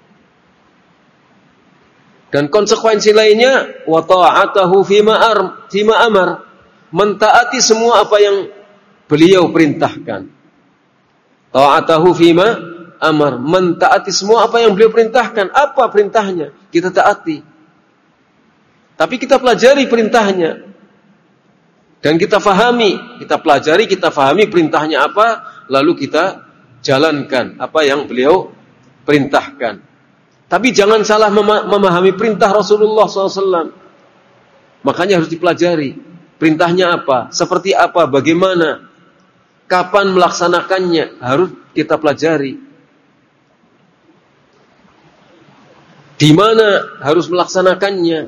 Dan konsekuensi lainnya wa ta'atahu fima ar fima amar, mentaati semua apa yang beliau perintahkan. Ta'atahu fima amar, mentaati semua apa yang beliau perintahkan. Apa perintahnya? Kita taati. Tapi kita pelajari perintahnya. Dan kita fahami, kita pelajari, kita fahami perintahnya apa, lalu kita jalankan apa yang beliau perintahkan. Tapi jangan salah memahami perintah Rasulullah shallallahu alaihi wasallam. Makanya harus dipelajari. Perintahnya apa, seperti apa, bagaimana, kapan melaksanakannya, harus kita pelajari. Di mana harus melaksanakannya,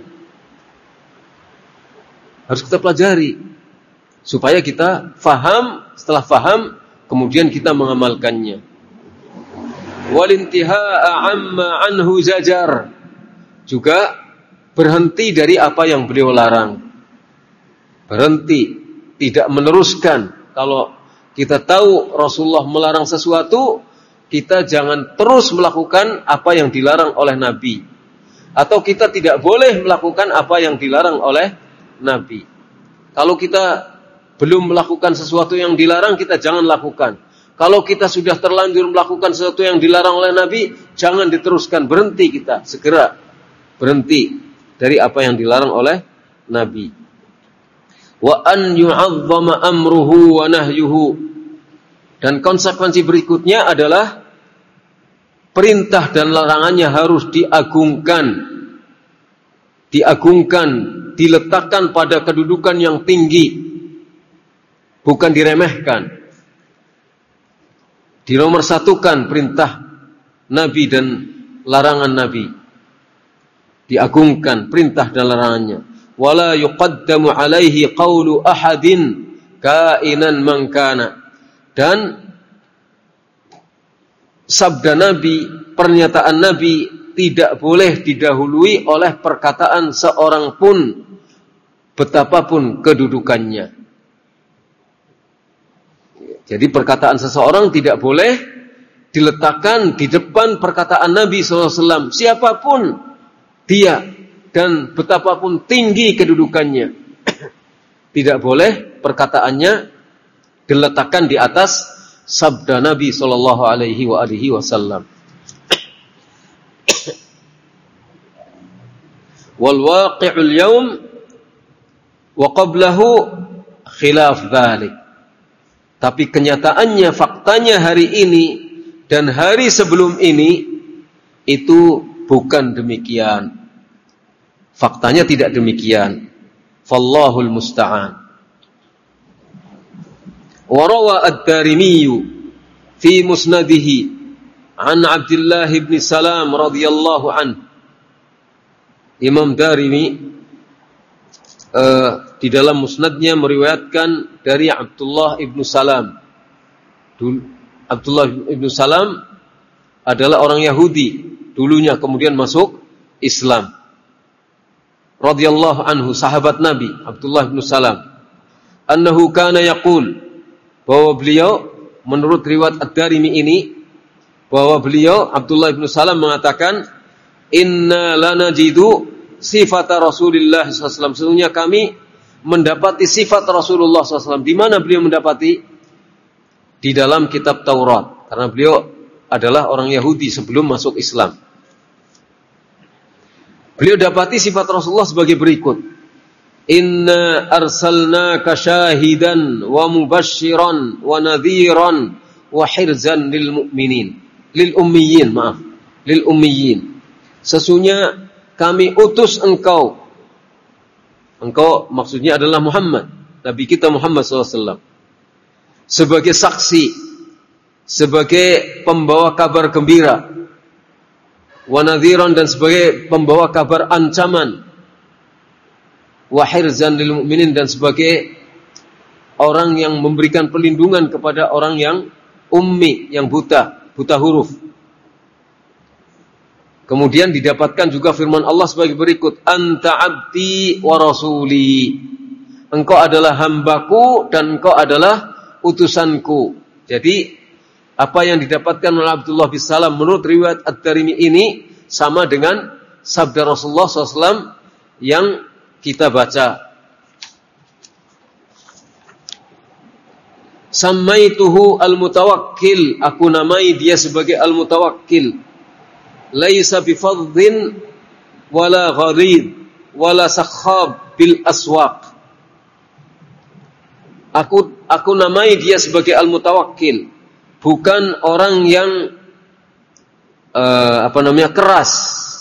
harus kita pelajari. Supaya kita faham, setelah faham, kemudian kita mengamalkannya. Walintihaa amma anhu zajar, juga berhenti dari apa yang beliau larang. Berhenti, tidak meneruskan. Kalau kita tahu Rasulullah melarang sesuatu, kita jangan terus melakukan apa yang dilarang oleh Nabi. Atau kita tidak boleh melakukan apa yang dilarang oleh Nabi. Kalau kita belum melakukan sesuatu yang dilarang, kita jangan lakukan. Kalau kita sudah terlanjur melakukan sesuatu yang dilarang oleh Nabi, jangan diteruskan, berhenti kita, segera berhenti dari apa yang dilarang oleh Nabi. Wa an yu'azzama amruhu wa nahyuhu. Dan konsekuensi berikutnya adalah perintah dan larangannya harus diagungkan. Diagungkan, diletakkan pada kedudukan yang tinggi. Bukan diremehkan. Dinomorsatukan perintah Nabi dan larangan Nabi. Diagungkan perintah dan larangannya. Wala yuqaddamu alaihi qawlu ahadin kainan man kana. Dan sabda Nabi, pernyataan Nabi tidak boleh didahului oleh perkataan seorang pun, betapapun kedudukannya. Jadi perkataan seseorang tidak boleh diletakkan di depan perkataan Nabi shallallahu alaihi wasallam. Siapapun dia dan betapapun tinggi kedudukannya, tidak boleh perkataannya diletakkan di atas sabda Nabi shallallahu alaihi wasallam. Wal waqi'ul yawm wa qablahu khilaf dzalik. Tapi kenyataannya, faktanya hari ini dan hari sebelum ini itu bukan demikian. Faktanya tidak demikian. Fallahul musta'an. Wa rawa ad-Darimi fi musnadihi an Abdullah bin Salam radhiyallahu anhu. Imam Darimi uh, di dalam musnadnya meriwayatkan dari Abdullah bin Salam. Dul, Abdullah bin Salam adalah orang Yahudi, dulunya kemudian masuk Islam. Radhiyallahu anhu, sahabat Nabi Abdullah bin Salam. Annahu kana yaqul, bahwa beliau menurut riwayat Ad-Darimi ini, bahwa beliau Abdullah bin Salam mengatakan, inna lanajidu sifat Rasulullah sallallahu alaihi wasallam. Sesungguhnya kami mendapati sifat Rasulullah sallallahu alaihi wasallam. Di mana beliau mendapati? Di dalam kitab Taurat. Karena beliau adalah orang Yahudi sebelum masuk Islam. Beliau dapati sifat Rasulullah sebagai berikut. Inna arsalnaka syahidan wa mubashiran wa nadhiran wa hirzan lil mu'minin. Lil ummiyin, maaf. Lil ummiyin. Sesungguhnya kami utus engkau. Engkau maksudnya adalah Muhammad. Nabi kita Muhammad sallallahu alaihi wasallam. Sebagai saksi. Sebagai pembawa kabar gembira. Wa nadhiran, dan sebagai pembawa kabar ancaman. Wa hirzan lil mu'minin, dan sebagai orang yang memberikan perlindungan kepada orang yang ummi, yang buta, buta huruf. Kemudian didapatkan juga firman Allah sebagai berikut, anta abdi wa rasuli. Engkau adalah hambaku dan engkau adalah utusanku. Jadi apa yang didapatkan oleh Abdullah bin Salam menurut riwayat Ad-Darimi ini sama dengan sabda Rasulullah sallallahu alaihi wasallam yang kita baca. Sammaituhu al-mutawakkil, aku namai dia sebagai al-mutawakkil. Laisa bifadhin wala gharid wala sakhab bil aswaq. Aku aku namai dia sebagai al-mutawakkil. Bukan orang yang uh, apa namanya keras.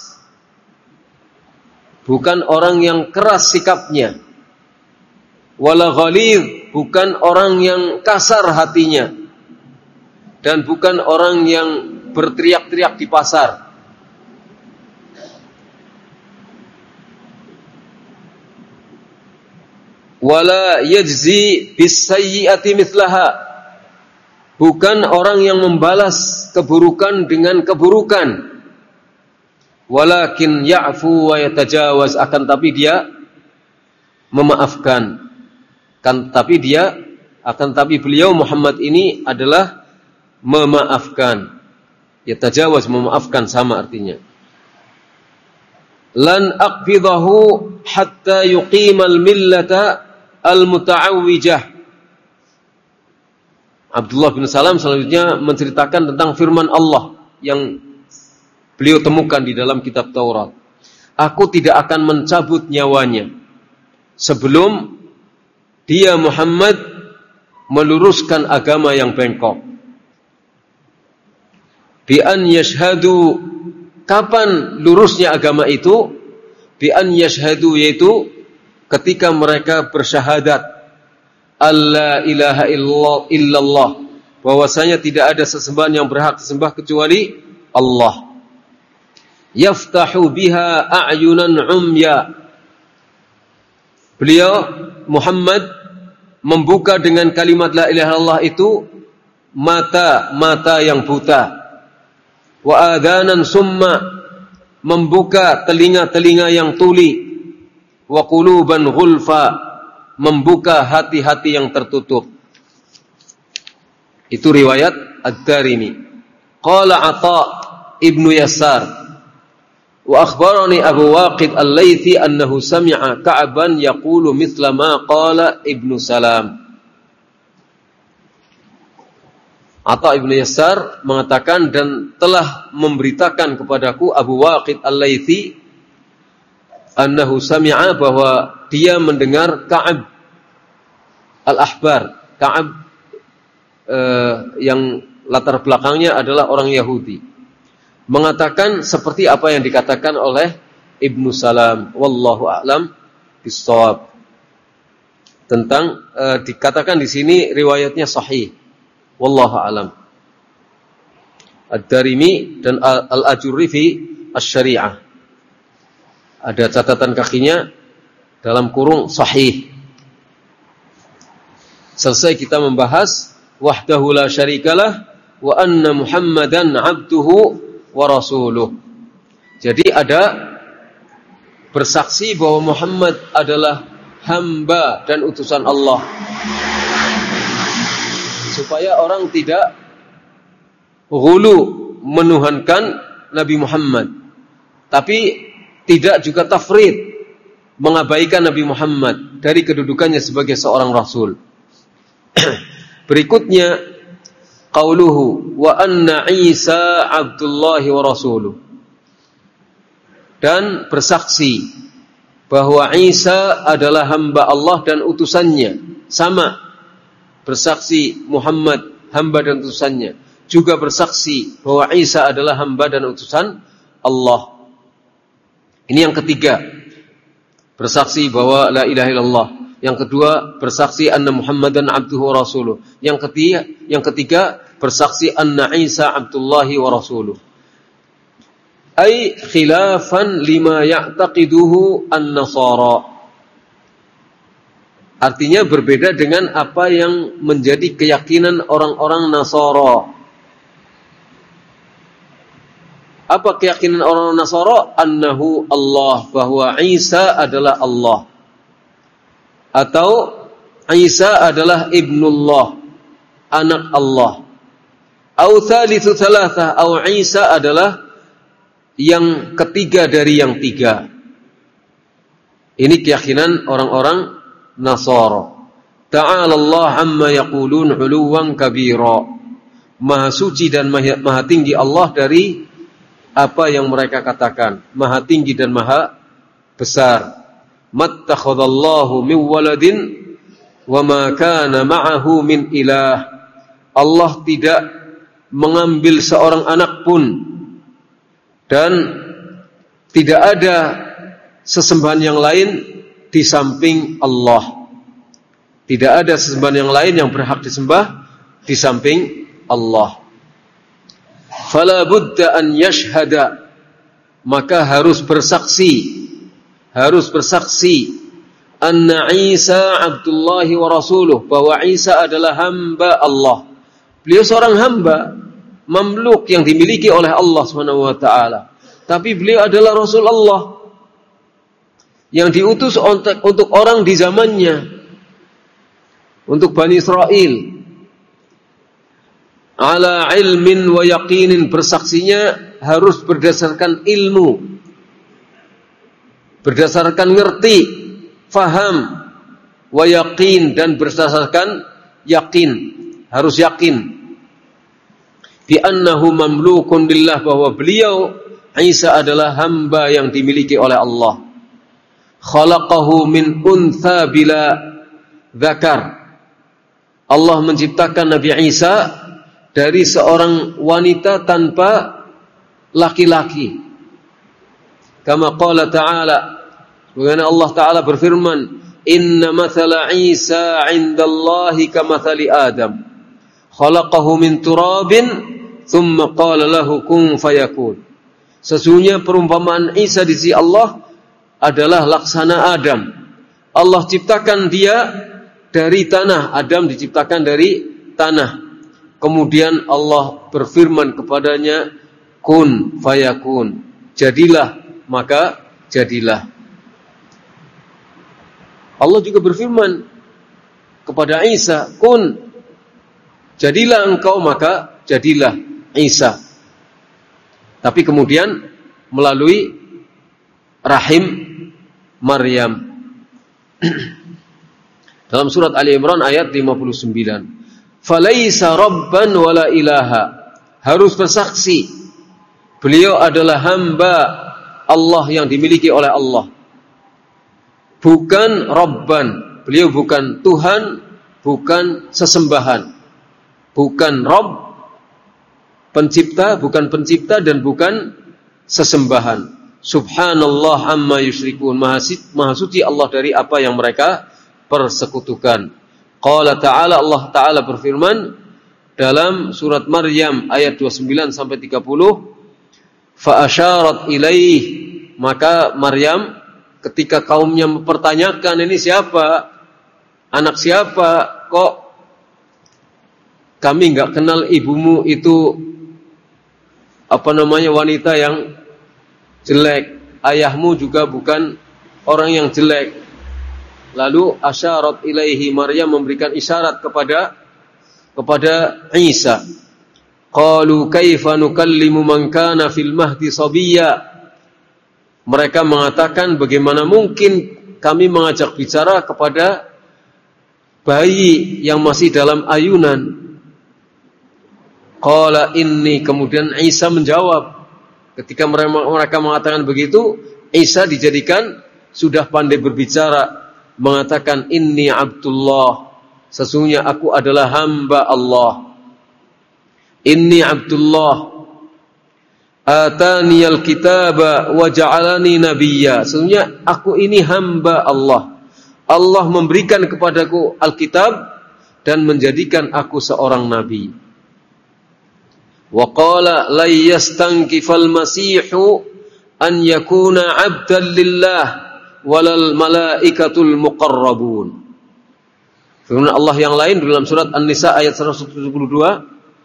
Bukan orang yang keras sikapnya. Wala ghalidh, bukan orang yang kasar hatinya. Dan bukan orang yang berteriak-teriak di pasar. Wala yajzi bis sayyi'ati mithlaha. Bukan orang yang membalas keburukan dengan keburukan. Walakin ya'fu wa yatajawaz, akan tapi dia memaafkan. Kan tapi dia akan tapi beliau Muhammad ini adalah memaafkan. Yatajawaz, memaafkan, sama artinya. Lan aqbidahu hatta yuqimal millata al-muta'awwijah. Abdullah bin Salam selanjutnya menceritakan tentang firman Allah yang beliau temukan di dalam kitab Taurat. Aku tidak akan mencabut nyawanya sebelum dia Muhammad meluruskan agama yang bengkok. Bi an yashhadu, kapan lurusnya agama itu? Bi an yashhadu, yaitu ketika mereka bersyahadat alla ilaha illallah, bahwasanya tidak ada sesembahan yang berhak disembah kecuali Allah. Yaftahu biha a'yunan umya. Beliau Muhammad membuka dengan kalimat la ilaha illallah itu mata-mata yang buta. Wa adhanan summa, membuka telinga-telinga yang tuli. Wa quluban ghulfa, membuka hati-hati yang tertutup. Itu riwayat Ad-Darimi. Qala Atha ibnu Yasar wa akhbarani Abu Waqid al-Laythi annahu sami'a Ka'ban yaqulu mithla ma qala Ibnu Salam. Atha ibnu Yasar mengatakan dan telah memberitakan kepadaku Abu Waqid al-Laythi annahu sami'a, bahwa dia mendengar Ka'ab al-Ahbar. Ka'ab eh, yang latar belakangnya adalah orang Yahudi. mengatakan seperti apa yang dikatakan oleh Ibnu Salam, wallahu a'lam bishawab. Tentang e, dikatakan di sini riwayatnya sahih, wallahu a'lam. Ad-Darimi dan Al-Ajurri fi Asy-Syari'ah. Ada catatan kakinya dalam kurung sahih. Selesai kita membahas wahdahu la syarikalah wa anna Muhammadan abduhu wa rasuluh. Jadi ada bersaksi bahwa Muhammad adalah hamba dan utusan Allah. Supaya orang tidak ghulu menuhankan Nabi Muhammad, tapi tidak juga tafrid mengabaikan Nabi Muhammad dari kedudukannya sebagai seorang rasul. Berikutnya qauluhu wa anna Isa abdullahi wa rasuluh. Dan bersaksi bahwa Isa adalah hamba Allah dan utusannya. Sama bersaksi Muhammad hamba dan utusannya. Juga bersaksi bahwa Isa adalah hamba dan utusan Allah. Ini yang ketiga, bersaksi bahwa la ilaha illallah. Yang kedua, bersaksi anna Muhammadan abduhu wa rasuluh. Yang ketiga, yang ketiga bersaksi anna Isa abdullahi wa rasuluh. Ay khilafan lima ya'taqiduhu an-nasara. Artinya berbeda dengan apa yang menjadi keyakinan orang-orang Nasara. Apa keyakinan orang Nasara? Annahu Allah, bahwa Isa adalah Allah. Atau Isa adalah ibnullah, anak Allah. Au thalithu thalatha, au Isa adalah yang ketiga dari yang tiga. Ini keyakinan orang-orang Nasara. Ta'ala Allah amma yaqulun 'uluwan kabira. Maha suci dan maha tinggi Allah dari apa yang mereka katakan. Maha tinggi dan maha besar. Mattakhadallahu min waladin wa ma kana ma'ahu min ilah. Allah tidak mengambil seorang anak pun, dan tidak ada sesembahan yang lain di samping Allah. Tidak ada sesembahan yang lain yang berhak disembah di samping Allah. Fala budda an yashhada, maka harus bersaksi, harus bersaksi anna Isa abdullahi wa rasuluh, bahwa Isa adalah hamba Allah. Beliau seorang hamba, mamluk yang dimiliki oleh Allah Subhanahu wa taala. Tapi beliau adalah Rasul Allah yang diutus untuk, untuk orang di zamannya, untuk Bani Israel. Ala ilmin wa yaqinin, bersaksinya harus berdasarkan ilmu, berdasarkan ngerti, faham, wa yaqin, dan berdasarkan yakin, harus yakin. Bi annahu mamlukun lillah, bahwa beliau Isa adalah hamba yang dimiliki oleh Allah. Khalaqahu min untha bila dzakar. Allah menciptakan Nabi Isa dari seorang wanita tanpa laki-laki. Kama qala ta'ala, sebagaimana Allah Ta'ala berfirman, inna mathala Isa 'indallahi kamathali Adam. Khalaqahu min turabin thumma qala lahu kun fayakun. Sesungguhnya perumpamaan Isa di sisi Allah adalah laksana Adam. Allah ciptakan dia dari tanah. Adam diciptakan dari tanah. Kemudian Allah berfirman kepadanya, kun fayakun. Jadilah, maka jadilah. Allah juga berfirman kepada Isa, kun, jadilah engkau, maka jadilah Isa. Tapi kemudian melalui rahim Maryam. Dalam surat Ali Imran ayat lima puluh sembilan. Falaisa rabban wala ilaha. Harus bersaksi beliau adalah hamba Allah yang dimiliki oleh Allah. Bukan rabban, beliau bukan Tuhan, bukan sesembahan. Bukan Rabb, pencipta, bukan pencipta dan bukan sesembahan. Subhanallah amma yusyrikun. Maha, maha suci Allah dari apa yang mereka persekutukan. Qala ta'ala, Allah Ta'ala berfirman dalam surat Maryam ayat dua puluh sembilan sampai tiga puluh, fa asyarat ilaih, maka Maryam ketika kaumnya mempertanyakan, ini siapa? Anak siapa? Kok kami enggak kenal ibumu itu apa namanya wanita yang jelek, ayahmu juga bukan orang yang jelek. Lalu asyarat ilaihi, Maryam memberikan isyarat kepada kepada Isa. Qalu kaifa nukallimu man kana fil mahdi sabiyya. Mereka mengatakan, bagaimana mungkin kami mengajak bicara kepada bayi yang masih dalam ayunan. Qala inni, kemudian Isa menjawab, ketika mereka mengatakan begitu, Isa dijadikan sudah pandai berbicara, mengatakan inni Abdullah, sesungguhnya aku adalah hamba Allah. Inni Abdullah ataniyal kitaba wa ja'alani nabiyya, sesungguhnya aku ini hamba Allah. Allah memberikan kepadaku Alkitab dan menjadikan aku seorang nabi. Wa qala la yastankifal masihu an yakuna 'abdan lillah walal malaikatul muqarrabun. Firman Allah yang lain dalam surat An-Nisa ayat seratus tujuh puluh dua,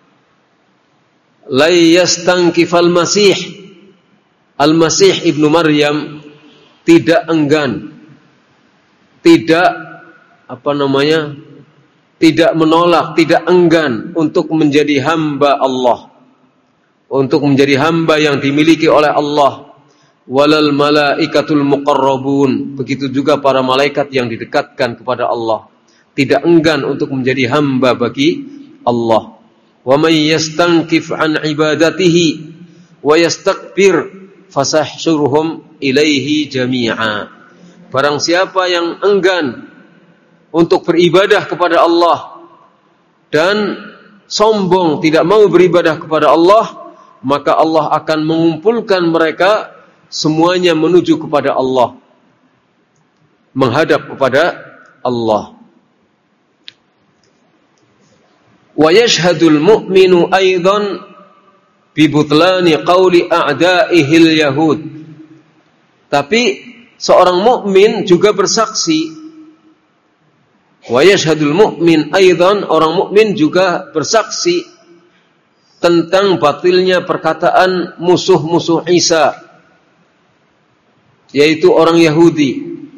la yastankifal masih, Al-Masih ibnu Maryam tidak enggan, tidak apa namanya tidak menolak, tidak enggan untuk menjadi hamba Allah, untuk menjadi hamba yang dimiliki oleh Allah. Walal malaikatul muqarrabun, begitu juga para malaikat yang didekatkan kepada Allah, tidak enggan untuk menjadi hamba bagi Allah. Wa may yastankif an ibadatihi wa yastakbir fasahsyurhum ilaihi jami'a. Barang siapa yang enggan untuk beribadah kepada Allah dan sombong tidak mau beribadah kepada Allah, maka Allah akan mengumpulkan mereka semuanya menuju kepada Allah, menghadap kepada Allah. Wa yashhadul mu'minu aidan bi butlani qawli a'da'ihil yahud. Tapi seorang mukmin juga bersaksi. Wa yashhadul mu'min aidan, orang mukmin juga bersaksi tentang batilnya perkataan musuh-musuh Isa, yaitu orang Yahudi.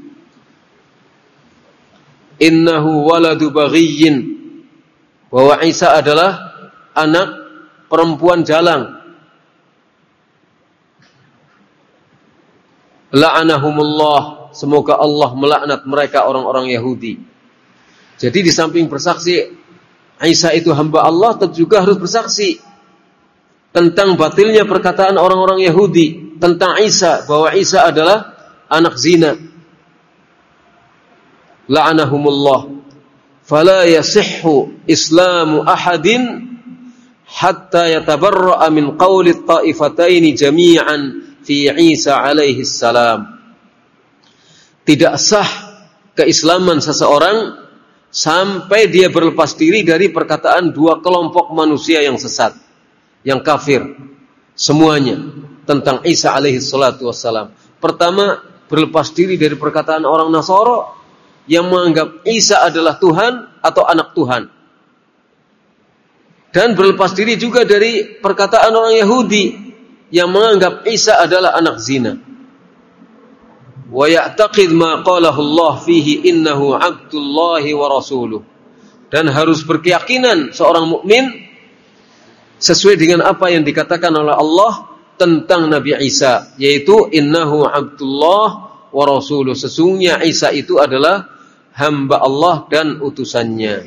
Innahu waladu baghiyyin, bahwa Isa adalah anak perempuan jalang. La'anahumullah, semoga Allah melaknat mereka orang-orang Yahudi. Jadi di samping bersaksi Isa itu hamba Allah, tentu juga harus bersaksi tentang batilnya perkataan orang-orang Yahudi tentang Isa, bahwa Isa adalah anak zina. La'anahumullah. Fala yasihhu islamu ahadin hatta yatabarra'a min qawli at-ta'ifataini jami'an fi Isa alaihi salam. Tidak sah keislaman seseorang sampai dia berlepas diri dari perkataan dua kelompok manusia yang sesat, yang kafir semuanya tentang Isa alaihi salatu wassalam. Pertama, berlepas diri dari perkataan orang Nasara yang menganggap Isa adalah Tuhan atau anak Tuhan. Dan berlepas diri juga dari perkataan orang Yahudi yang menganggap Isa adalah anak zina. Wa ya'taqid ma qalahu Allah fihi innahu 'abdullahi wa rasuluh. Dan harus berkeyakinan seorang mukmin sesuai dengan apa yang dikatakan oleh Allah tentang Nabi Isa, yaitu innahu 'abdullah wa rasuluh. Sesungguhnya Isa itu adalah hamba Allah dan utusannya.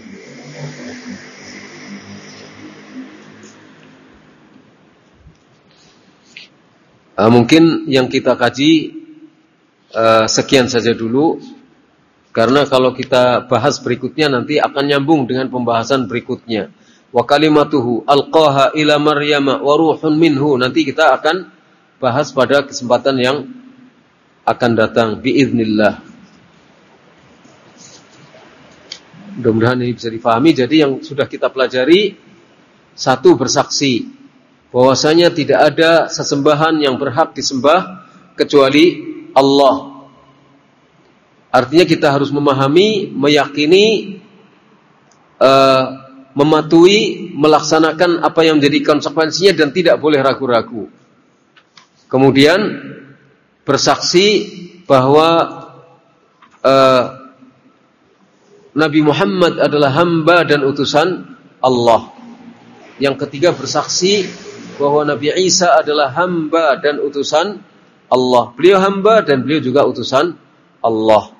Uh, mungkin yang kita kaji uh, sekian saja dulu, karena kalau kita bahas berikutnya nanti akan nyambung dengan pembahasan berikutnya. wa kalimatuhu alqaha ila maryama wa ruhun minhu. Nanti kita akan bahas pada kesempatan yang akan datang biiznillah. Mudah-mudahan ini bisa difahami. Jadi yang sudah kita pelajari, satu, bersaksi bahwasanya tidak ada sesembahan yang berhak disembah kecuali Allah. Artinya kita harus memahami, meyakini, uh, mematuhi, melaksanakan apa yang menjadi konsekuensinya dan tidak boleh ragu-ragu. Kemudian bersaksi bahwa uh, Nabi Muhammad adalah hamba dan utusan Allah. Yang ketiga, bersaksi bahwa Nabi Isa adalah hamba dan utusan Allah. Beliau hamba dan beliau juga utusan Allah.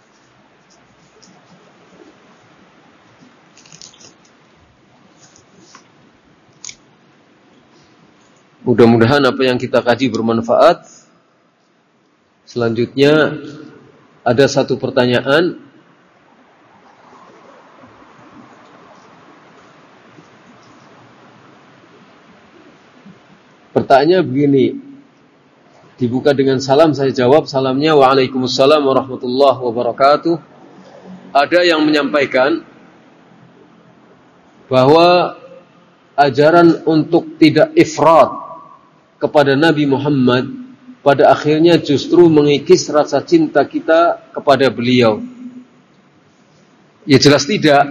Mudah-mudahan apa yang kita kaji bermanfaat. Selanjutnya ada satu pertanyaan. Pertanyaannya begini. Dibuka dengan salam, saya jawab salamnya. Waalaikumsalam warahmatullahi wabarakatuh. Ada yang menyampaikan bahwa ajaran untuk tidak ifrat kepada Nabi Muhammad pada akhirnya justru mengikis rasa cinta kita kepada beliau. Ya jelas tidak.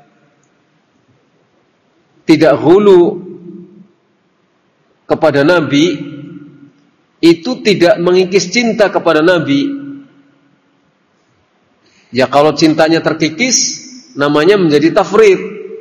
Tidak hulu kepada Nabi itu tidak mengikis cinta kepada Nabi. Ya kalau cintanya terkikis namanya menjadi tafrid.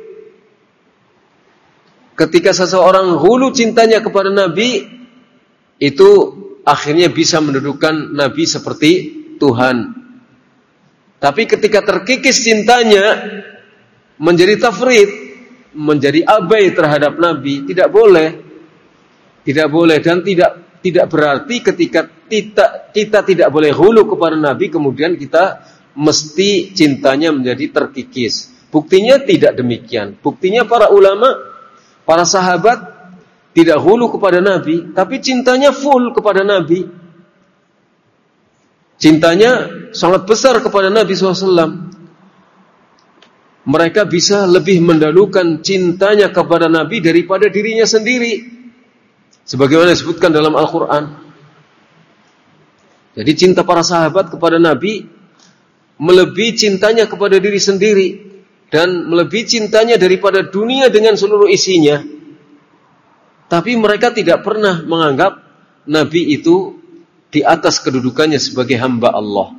Ketika seseorang hulu cintanya kepada Nabi, itu akhirnya bisa mendudukan Nabi seperti Tuhan. Tapi ketika terkikis cintanya menjadi tafrid, menjadi abai terhadap Nabi, tidak boleh. Tidak boleh dan tidak tidak berarti ketika kita kita tidak boleh hulu kepada Nabi kemudian kita mesti cintanya menjadi terkikis. Buktinya tidak demikian. Buktinya para ulama, para sahabat tidak hulu kepada Nabi, tapi cintanya full kepada Nabi. Cintanya sangat besar kepada Nabi shallallahu alaihi wasallam. Mereka bisa lebih mendahulukan cintanya kepada Nabi daripada dirinya sendiri. Sebagaimana disebutkan dalam Al-Quran. Jadi cinta para sahabat kepada Nabi melebihi cintanya kepada diri sendiri. Dan melebihi cintanya daripada dunia dengan seluruh isinya. Tapi mereka tidak pernah menganggap Nabi itu di atas kedudukannya sebagai hamba Allah.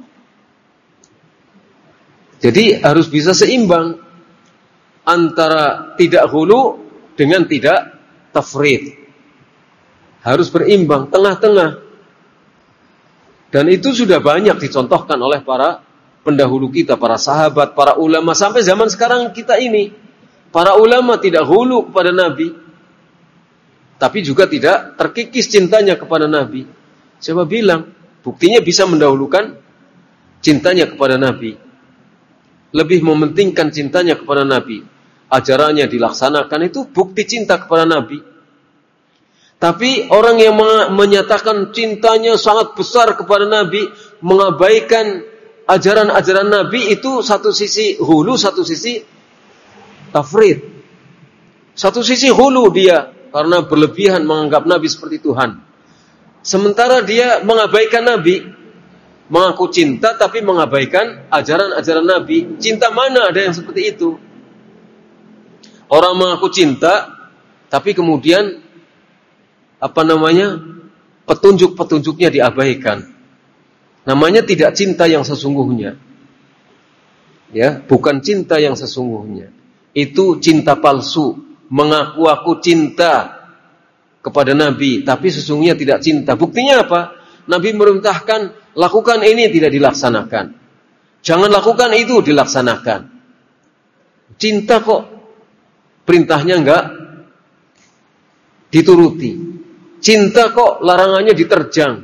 Jadi harus bisa seimbang antara tidak hulu dengan tidak tafrid. Harus berimbang, tengah-tengah. Dan itu sudah banyak dicontohkan oleh para pendahulu kita, para sahabat, para ulama. Sampai zaman sekarang kita ini, para ulama tidak hulu kepada Nabi. Tapi juga tidak terkikis cintanya kepada Nabi. Siapa bilang? Buktinya bisa mendahulukan cintanya kepada Nabi. Lebih mementingkan cintanya kepada Nabi. Ajarannya dilaksanakan itu bukti cinta kepada Nabi. Tapi orang yang menyatakan cintanya sangat besar kepada Nabi, mengabaikan ajaran-ajaran Nabi, itu satu sisi hulu, satu sisi tafrid. Satu sisi hulu dia, karena berlebihan menganggap Nabi seperti Tuhan. Sementara dia mengabaikan Nabi, mengaku cinta tapi mengabaikan ajaran-ajaran Nabi. Cinta mana ada yang seperti itu? Orang mengaku cinta, tapi kemudian apa namanya? Petunjuk-petunjuknya diabaikan. Namanya tidak cinta yang sesungguhnya. Ya, bukan cinta yang sesungguhnya. Itu cinta palsu. Mengaku aku cinta kepada Nabi, tapi sesungguhnya tidak cinta. Buktinya apa? Nabi merintahkan lakukan ini, tidak dilaksanakan. Jangan lakukan itu, dilaksanakan. Cinta kok perintahnya enggak dituruti. Cinta kok larangannya diterjang.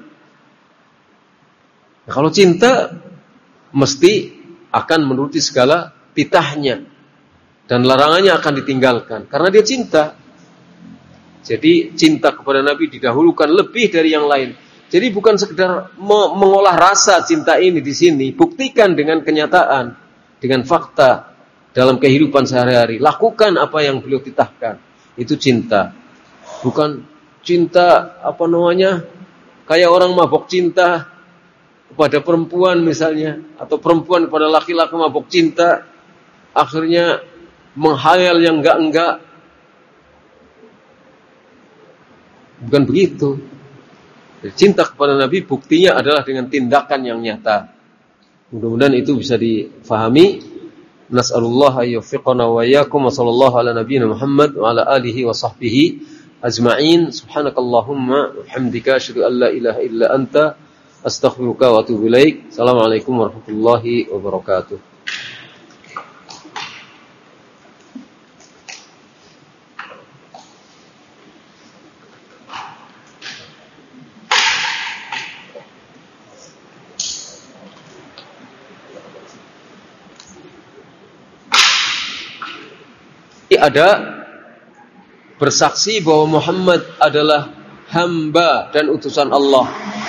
Nah, kalau cinta mesti akan menuruti segala titahnya. dan larangannya akan ditinggalkan karena dia cinta. Jadi cinta kepada Nabi didahulukan lebih dari yang lain. Jadi bukan sekedar me- mengolah rasa cinta ini di sini, buktikan dengan kenyataan, dengan fakta dalam kehidupan sehari-hari. Lakukan apa yang beliau titahkan. Itu cinta. Bukan cinta apa namanya? Kayak orang mabok cinta kepada perempuan misalnya, atau perempuan kepada laki-laki mabok cinta, akhirnya menghayal yang enggak-enggak. Bukan begitu. Cinta kepada Nabi buktinya adalah dengan tindakan yang nyata. Mudah-mudahan itu bisa difahami. Nas'alullah ayyufiqana wa iyyakum wa sallallahu ala nabiyyina Muhammad wa ala alihi wa sahbihi ajma'in. Subhanakallahumma wa bihamdika asyhadu an la ilaha illa anta astaghfiruka wa atubu ilaik. Assalamualaikum warahmatullahi wabarakatuh. Ada bersaksi bahwa Muhammad adalah hamba dan utusan Allah,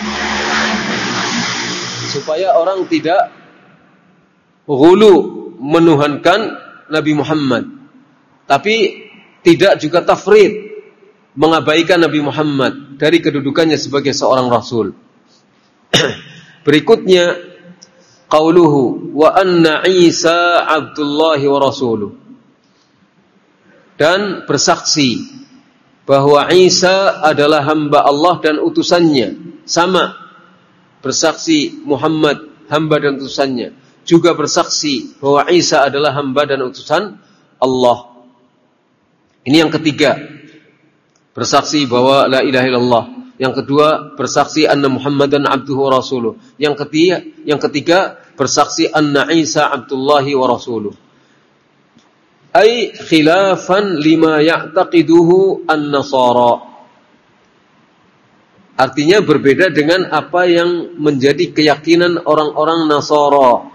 supaya orang tidak ghulu menuhankan Nabi Muhammad, tapi tidak juga tafrid mengabaikan Nabi Muhammad dari kedudukannya sebagai seorang rasul. Berikutnya qauluhu wa anna Isa abdullahi wa rasuluh, dan bersaksi bahwa Isa adalah hamba Allah dan utusannya. Sama, bersaksi Muhammad hamba dan utusannya. Juga bersaksi bahwa Isa adalah hamba dan utusan Allah. Ini yang ketiga, bersaksi bahwa la ilaha illallah. Yang kedua, bersaksi anna Muhammadan abduhu wa rasuluh. Yang ketiga, yang ketiga bersaksi anna Isa abdullahi wa rasuluh. Ay khilafan lima ya'taqiduhu an-nasara. Artinya berbeda dengan apa yang menjadi keyakinan orang-orang Nasara.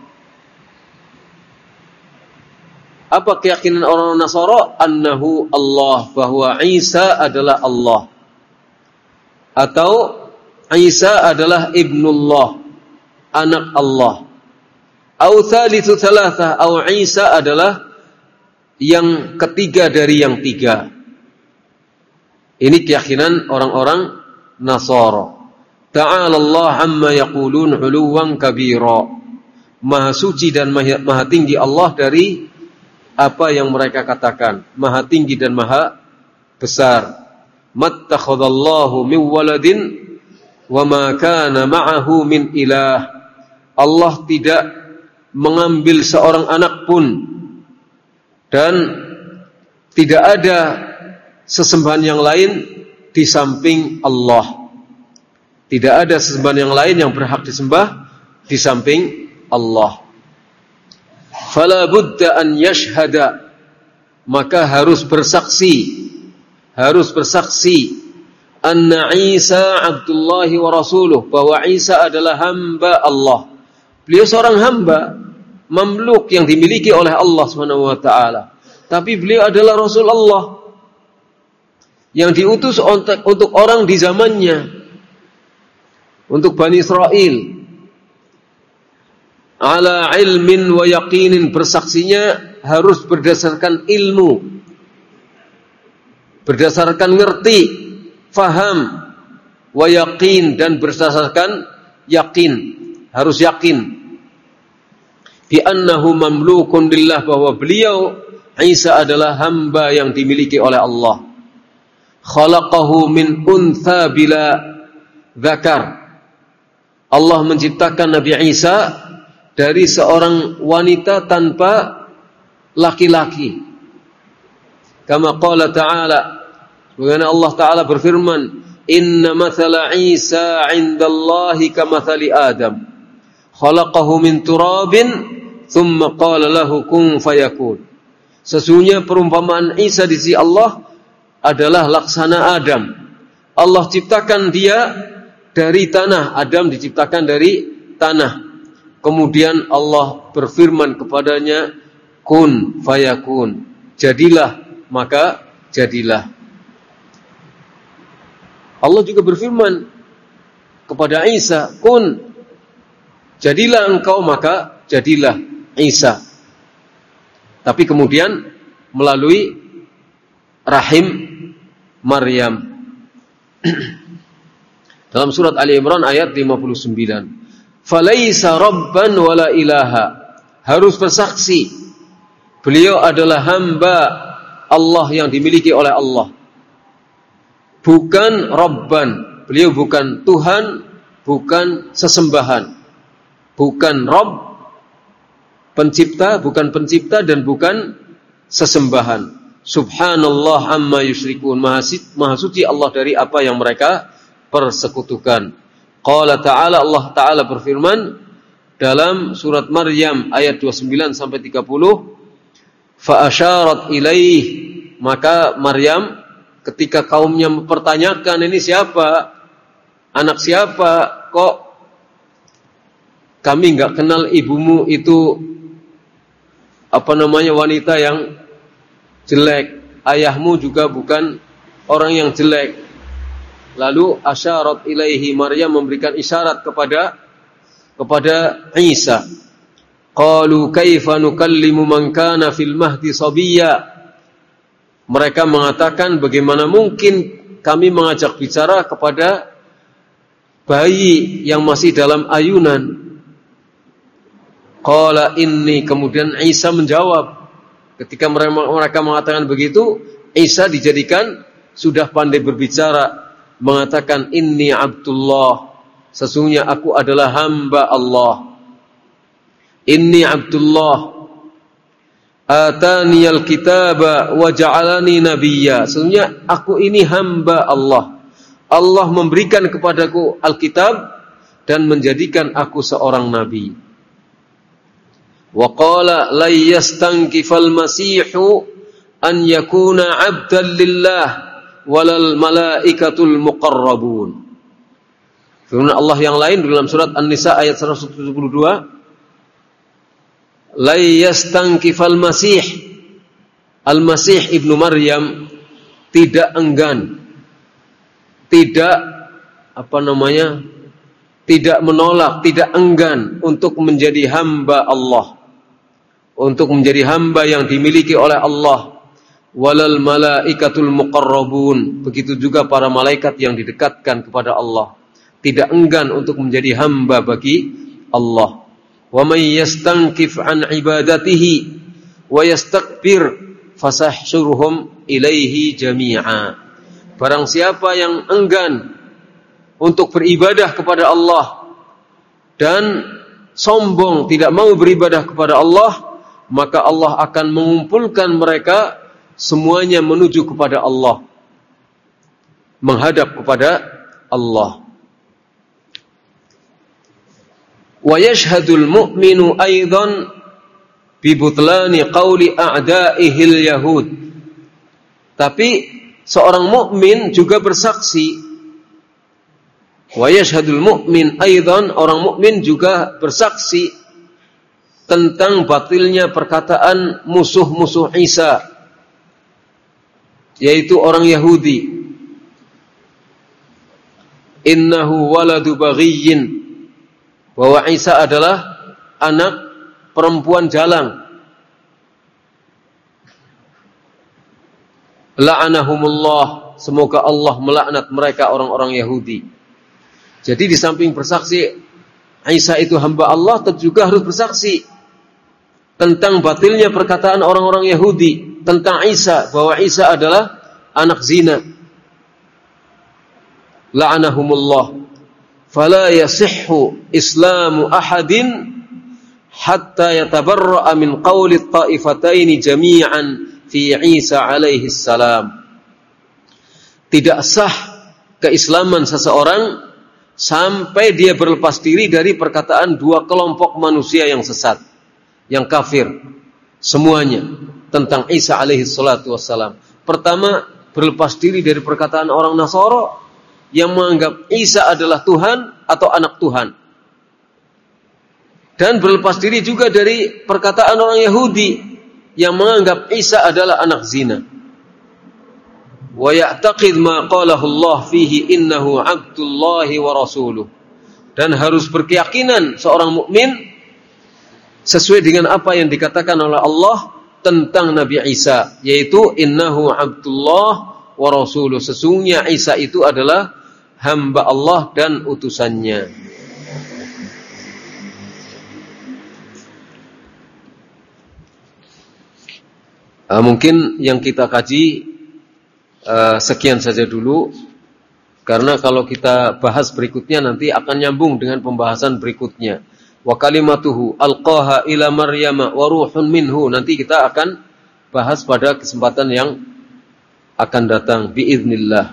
Apa keyakinan orang Nasara? Annahu Allah, bahwa Isa adalah Allah, atau Isa adalah ibnullah, anak Allah. Au thalithu thalatha, au Isa adalah yang ketiga dari yang tiga. Ini keyakinan orang-orang Nasara. Ta'ala Allah amma yaqulun 'uluwan kabira. Maha suci dan maha tinggi Allah dari apa yang mereka katakan. Maha tinggi dan maha besar. Mattakhadallahu min waladin wa ma kana ma'ahu min ilah. Allah tidak mengambil seorang anak pun, dan tidak ada sesembahan yang lain di samping Allah. Tidak ada sesembahan yang lain yang berhak disembah di samping Allah. Fala budda an yashhada, maka harus bersaksi, harus bersaksi anna Isa abdullahi wa rasuluh, bahwa Isa adalah hamba Allah. Beliau seorang hamba, mamluk yang dimiliki oleh Allah Subhanahu wa taala. Tapi beliau adalah Rasul Allah yang diutus untuk, untuk orang di zamannya, untuk Bani Israel. Ala ilmin wa yaqinin, bersaksinya harus berdasarkan ilmu, berdasarkan ngerti, faham, wa yaqin, dan berdasarkan yakin, harus yakin. Bi annahu mamlukun lillah, bahwa beliau Isa adalah hamba yang dimiliki oleh Allah. Khalaqahu min untha bila dzakar. Allah menciptakan Nabi Isa dari seorang wanita tanpa laki-laki. Kama qala ta'ala, sebagaimana Allah Ta'ala berfirman, inna mathala Isa 'indallahi kamathali Adam. Khalaqahu min turabin thumma qala lahu kun fayakun. Sesungguhnya perumpamaan Isa di sisi Allah adalah laksana Adam. Allah ciptakan dia dari tanah. Adam diciptakan dari tanah. Kemudian Allah berfirman kepadanya, kun fayakun. jadilah, maka jadilah. Allah juga berfirman kepada Isa, kun, jadilah engkau, maka jadilah Isa. Tapi kemudian melalui rahim Maryam. Dalam surat Ali Imran ayat lima puluh sembilan. Falaisa rabban wala ilaha. Harus bersaksi beliau adalah hamba Allah yang dimiliki oleh Allah. Bukan rabban. Beliau bukan Tuhan, bukan sesembahan. Bukan Rabb, pencipta, bukan pencipta, dan bukan sesembahan. Subhanallah amma yusyrikun. Maha suci Allah dari apa yang mereka persekutukan. Qala ta'ala, Allah Ta'ala berfirman dalam surat Maryam ayat dua puluh sembilan sampai tiga puluh, fa asyarat ilaih, maka Maryam ketika kaumnya mempertanyakan, ini siapa? Anak siapa? Kok kami enggak kenal ibumu itu apa namanya wanita yang jelek, ayahmu juga bukan orang yang jelek. Lalu asyarat ilaihi, Maryam memberikan isyarat kepada kepada Isa. Qalu kaifa nukallimu man kana fil mahdi sabiyya. Mereka mengatakan, bagaimana mungkin kami mengajak bicara kepada bayi yang masih dalam ayunan. Qala inni, kemudian Isa menjawab. Ketika mereka mengatakan begitu, Isa dijadikan sudah pandai berbicara, mengatakan inni Abdullah, sesungguhnya aku adalah hamba Allah. Inni Abdullah ataniyal kitaba wa ja'alani nabiyya, sesungguhnya aku ini hamba Allah. Allah memberikan kepadaku Alkitab dan menjadikan aku seorang nabi. Wa qala la yastankifal masihu an yakuna 'abdan lillah walal malaikatul muqarrabun. Firman Allah yang lain dalam surat An-Nisa ayat seratus tujuh puluh dua, la yastankifal masih, Al-Masih ibnu Maryam tidak enggan, tidak apa namanya tidak menolak, tidak enggan untuk menjadi hamba Allah, untuk menjadi hamba yang dimiliki oleh Allah. Walal malaikatul muqarrabun, begitu juga para malaikat yang didekatkan kepada Allah, tidak enggan untuk menjadi hamba bagi Allah. Wa may yastankif an ibadatihi wa yastakbir fasahsyurhum ilaihi jami'a. Barang siapa yang enggan untuk beribadah kepada Allah dan sombong tidak mau beribadah kepada Allah, maka Allah akan mengumpulkan mereka semuanya menuju kepada Allah, menghadap kepada Allah. Wa yashhadul mu'minu aidan bi butlani qauli a'da'ihil yahud. Tapi seorang mukmin juga bersaksi. Wa yashhadul mu'min aidan, orang mukmin juga bersaksi tentang batilnya perkataan musuh-musuh Isa, yaitu orang Yahudi. Innahu waladu baghiyyin, bahwa Isa adalah anak perempuan jalang. La'anahumullah, semoga Allah melaknat mereka orang-orang Yahudi. Jadi di samping bersaksi Isa itu hamba Allah, tentu juga harus bersaksi tentang batilnya perkataan orang-orang Yahudi tentang Isa, bahwa Isa adalah anak zina. La'anahumullah. Fala yasihhu islamu ahadin hatta yatabarra'a min qawli at-ta'ifataini jami'an fi Isa alaihi salam. Tidak sah keislaman seseorang sampai dia berlepas diri dari perkataan dua kelompok manusia yang sesat, yang kafir, semuanya tentang Isa alaihi salatu wassalam. Pertama, berlepas diri dari perkataan orang Nasara yang menganggap Isa adalah Tuhan atau anak Tuhan. Dan berlepas diri juga dari perkataan orang Yahudi yang menganggap Isa adalah anak zina. Wa ya'taqid ma qalahu Allah fihi innahu 'abdullahi wa rasuluh. Dan harus berkeyakinan seorang mukmin sesuai dengan apa yang dikatakan oleh Allah tentang Nabi Isa, yaitu innahu 'abdullah wa rasuluh. Sesungguhnya Isa itu adalah hamba Allah dan utusannya. Uh, mungkin yang kita kaji uh, sekian saja dulu, karena kalau kita bahas berikutnya nanti akan nyambung dengan pembahasan berikutnya. Wa kalimatuhu alqaha ila Maryama wa ruhun minhu. Nanti kita akan bahas pada kesempatan yang akan datang biiznillah.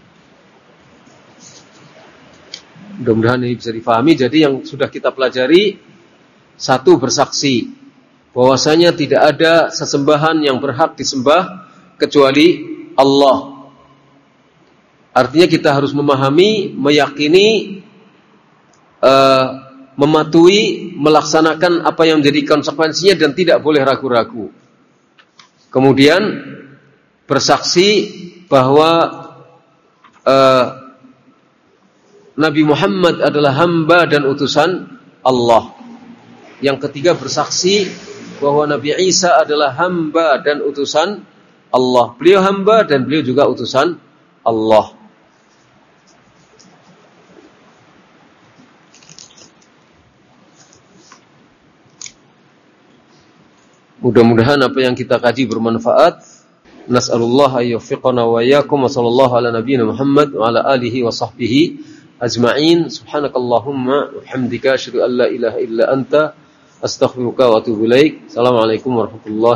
Mudah-mudahan ini bisa difahami. Jadi yang sudah kita pelajari, satu, bersaksi bahwasanya tidak ada sesembahan yang berhak disembah kecuali Allah. Artinya kita harus memahami, meyakini, uh, mematuhi, melaksanakan apa yang menjadi konsekuensinya dan tidak boleh ragu-ragu. Kemudian bersaksi bahwa uh, Nabi Muhammad adalah hamba dan utusan Allah. Yang ketiga, bersaksi bahwa Nabi Isa adalah hamba dan utusan Allah. Beliau hamba dan beliau juga utusan Allah. Mudah-mudahan apa yang kita kaji bermanfaat. Nas'alullah ayyufiqana wa iyyakum wa sallallahu ala nabiyyina Muhammad wa ala alihi wa sahbihi ajma'in. Subhanakallahumma wa bihamdika asyhadu an la ilaha illa anta astaghfiruka wa atubu ilaik. Assalamualaikum warahmatullahi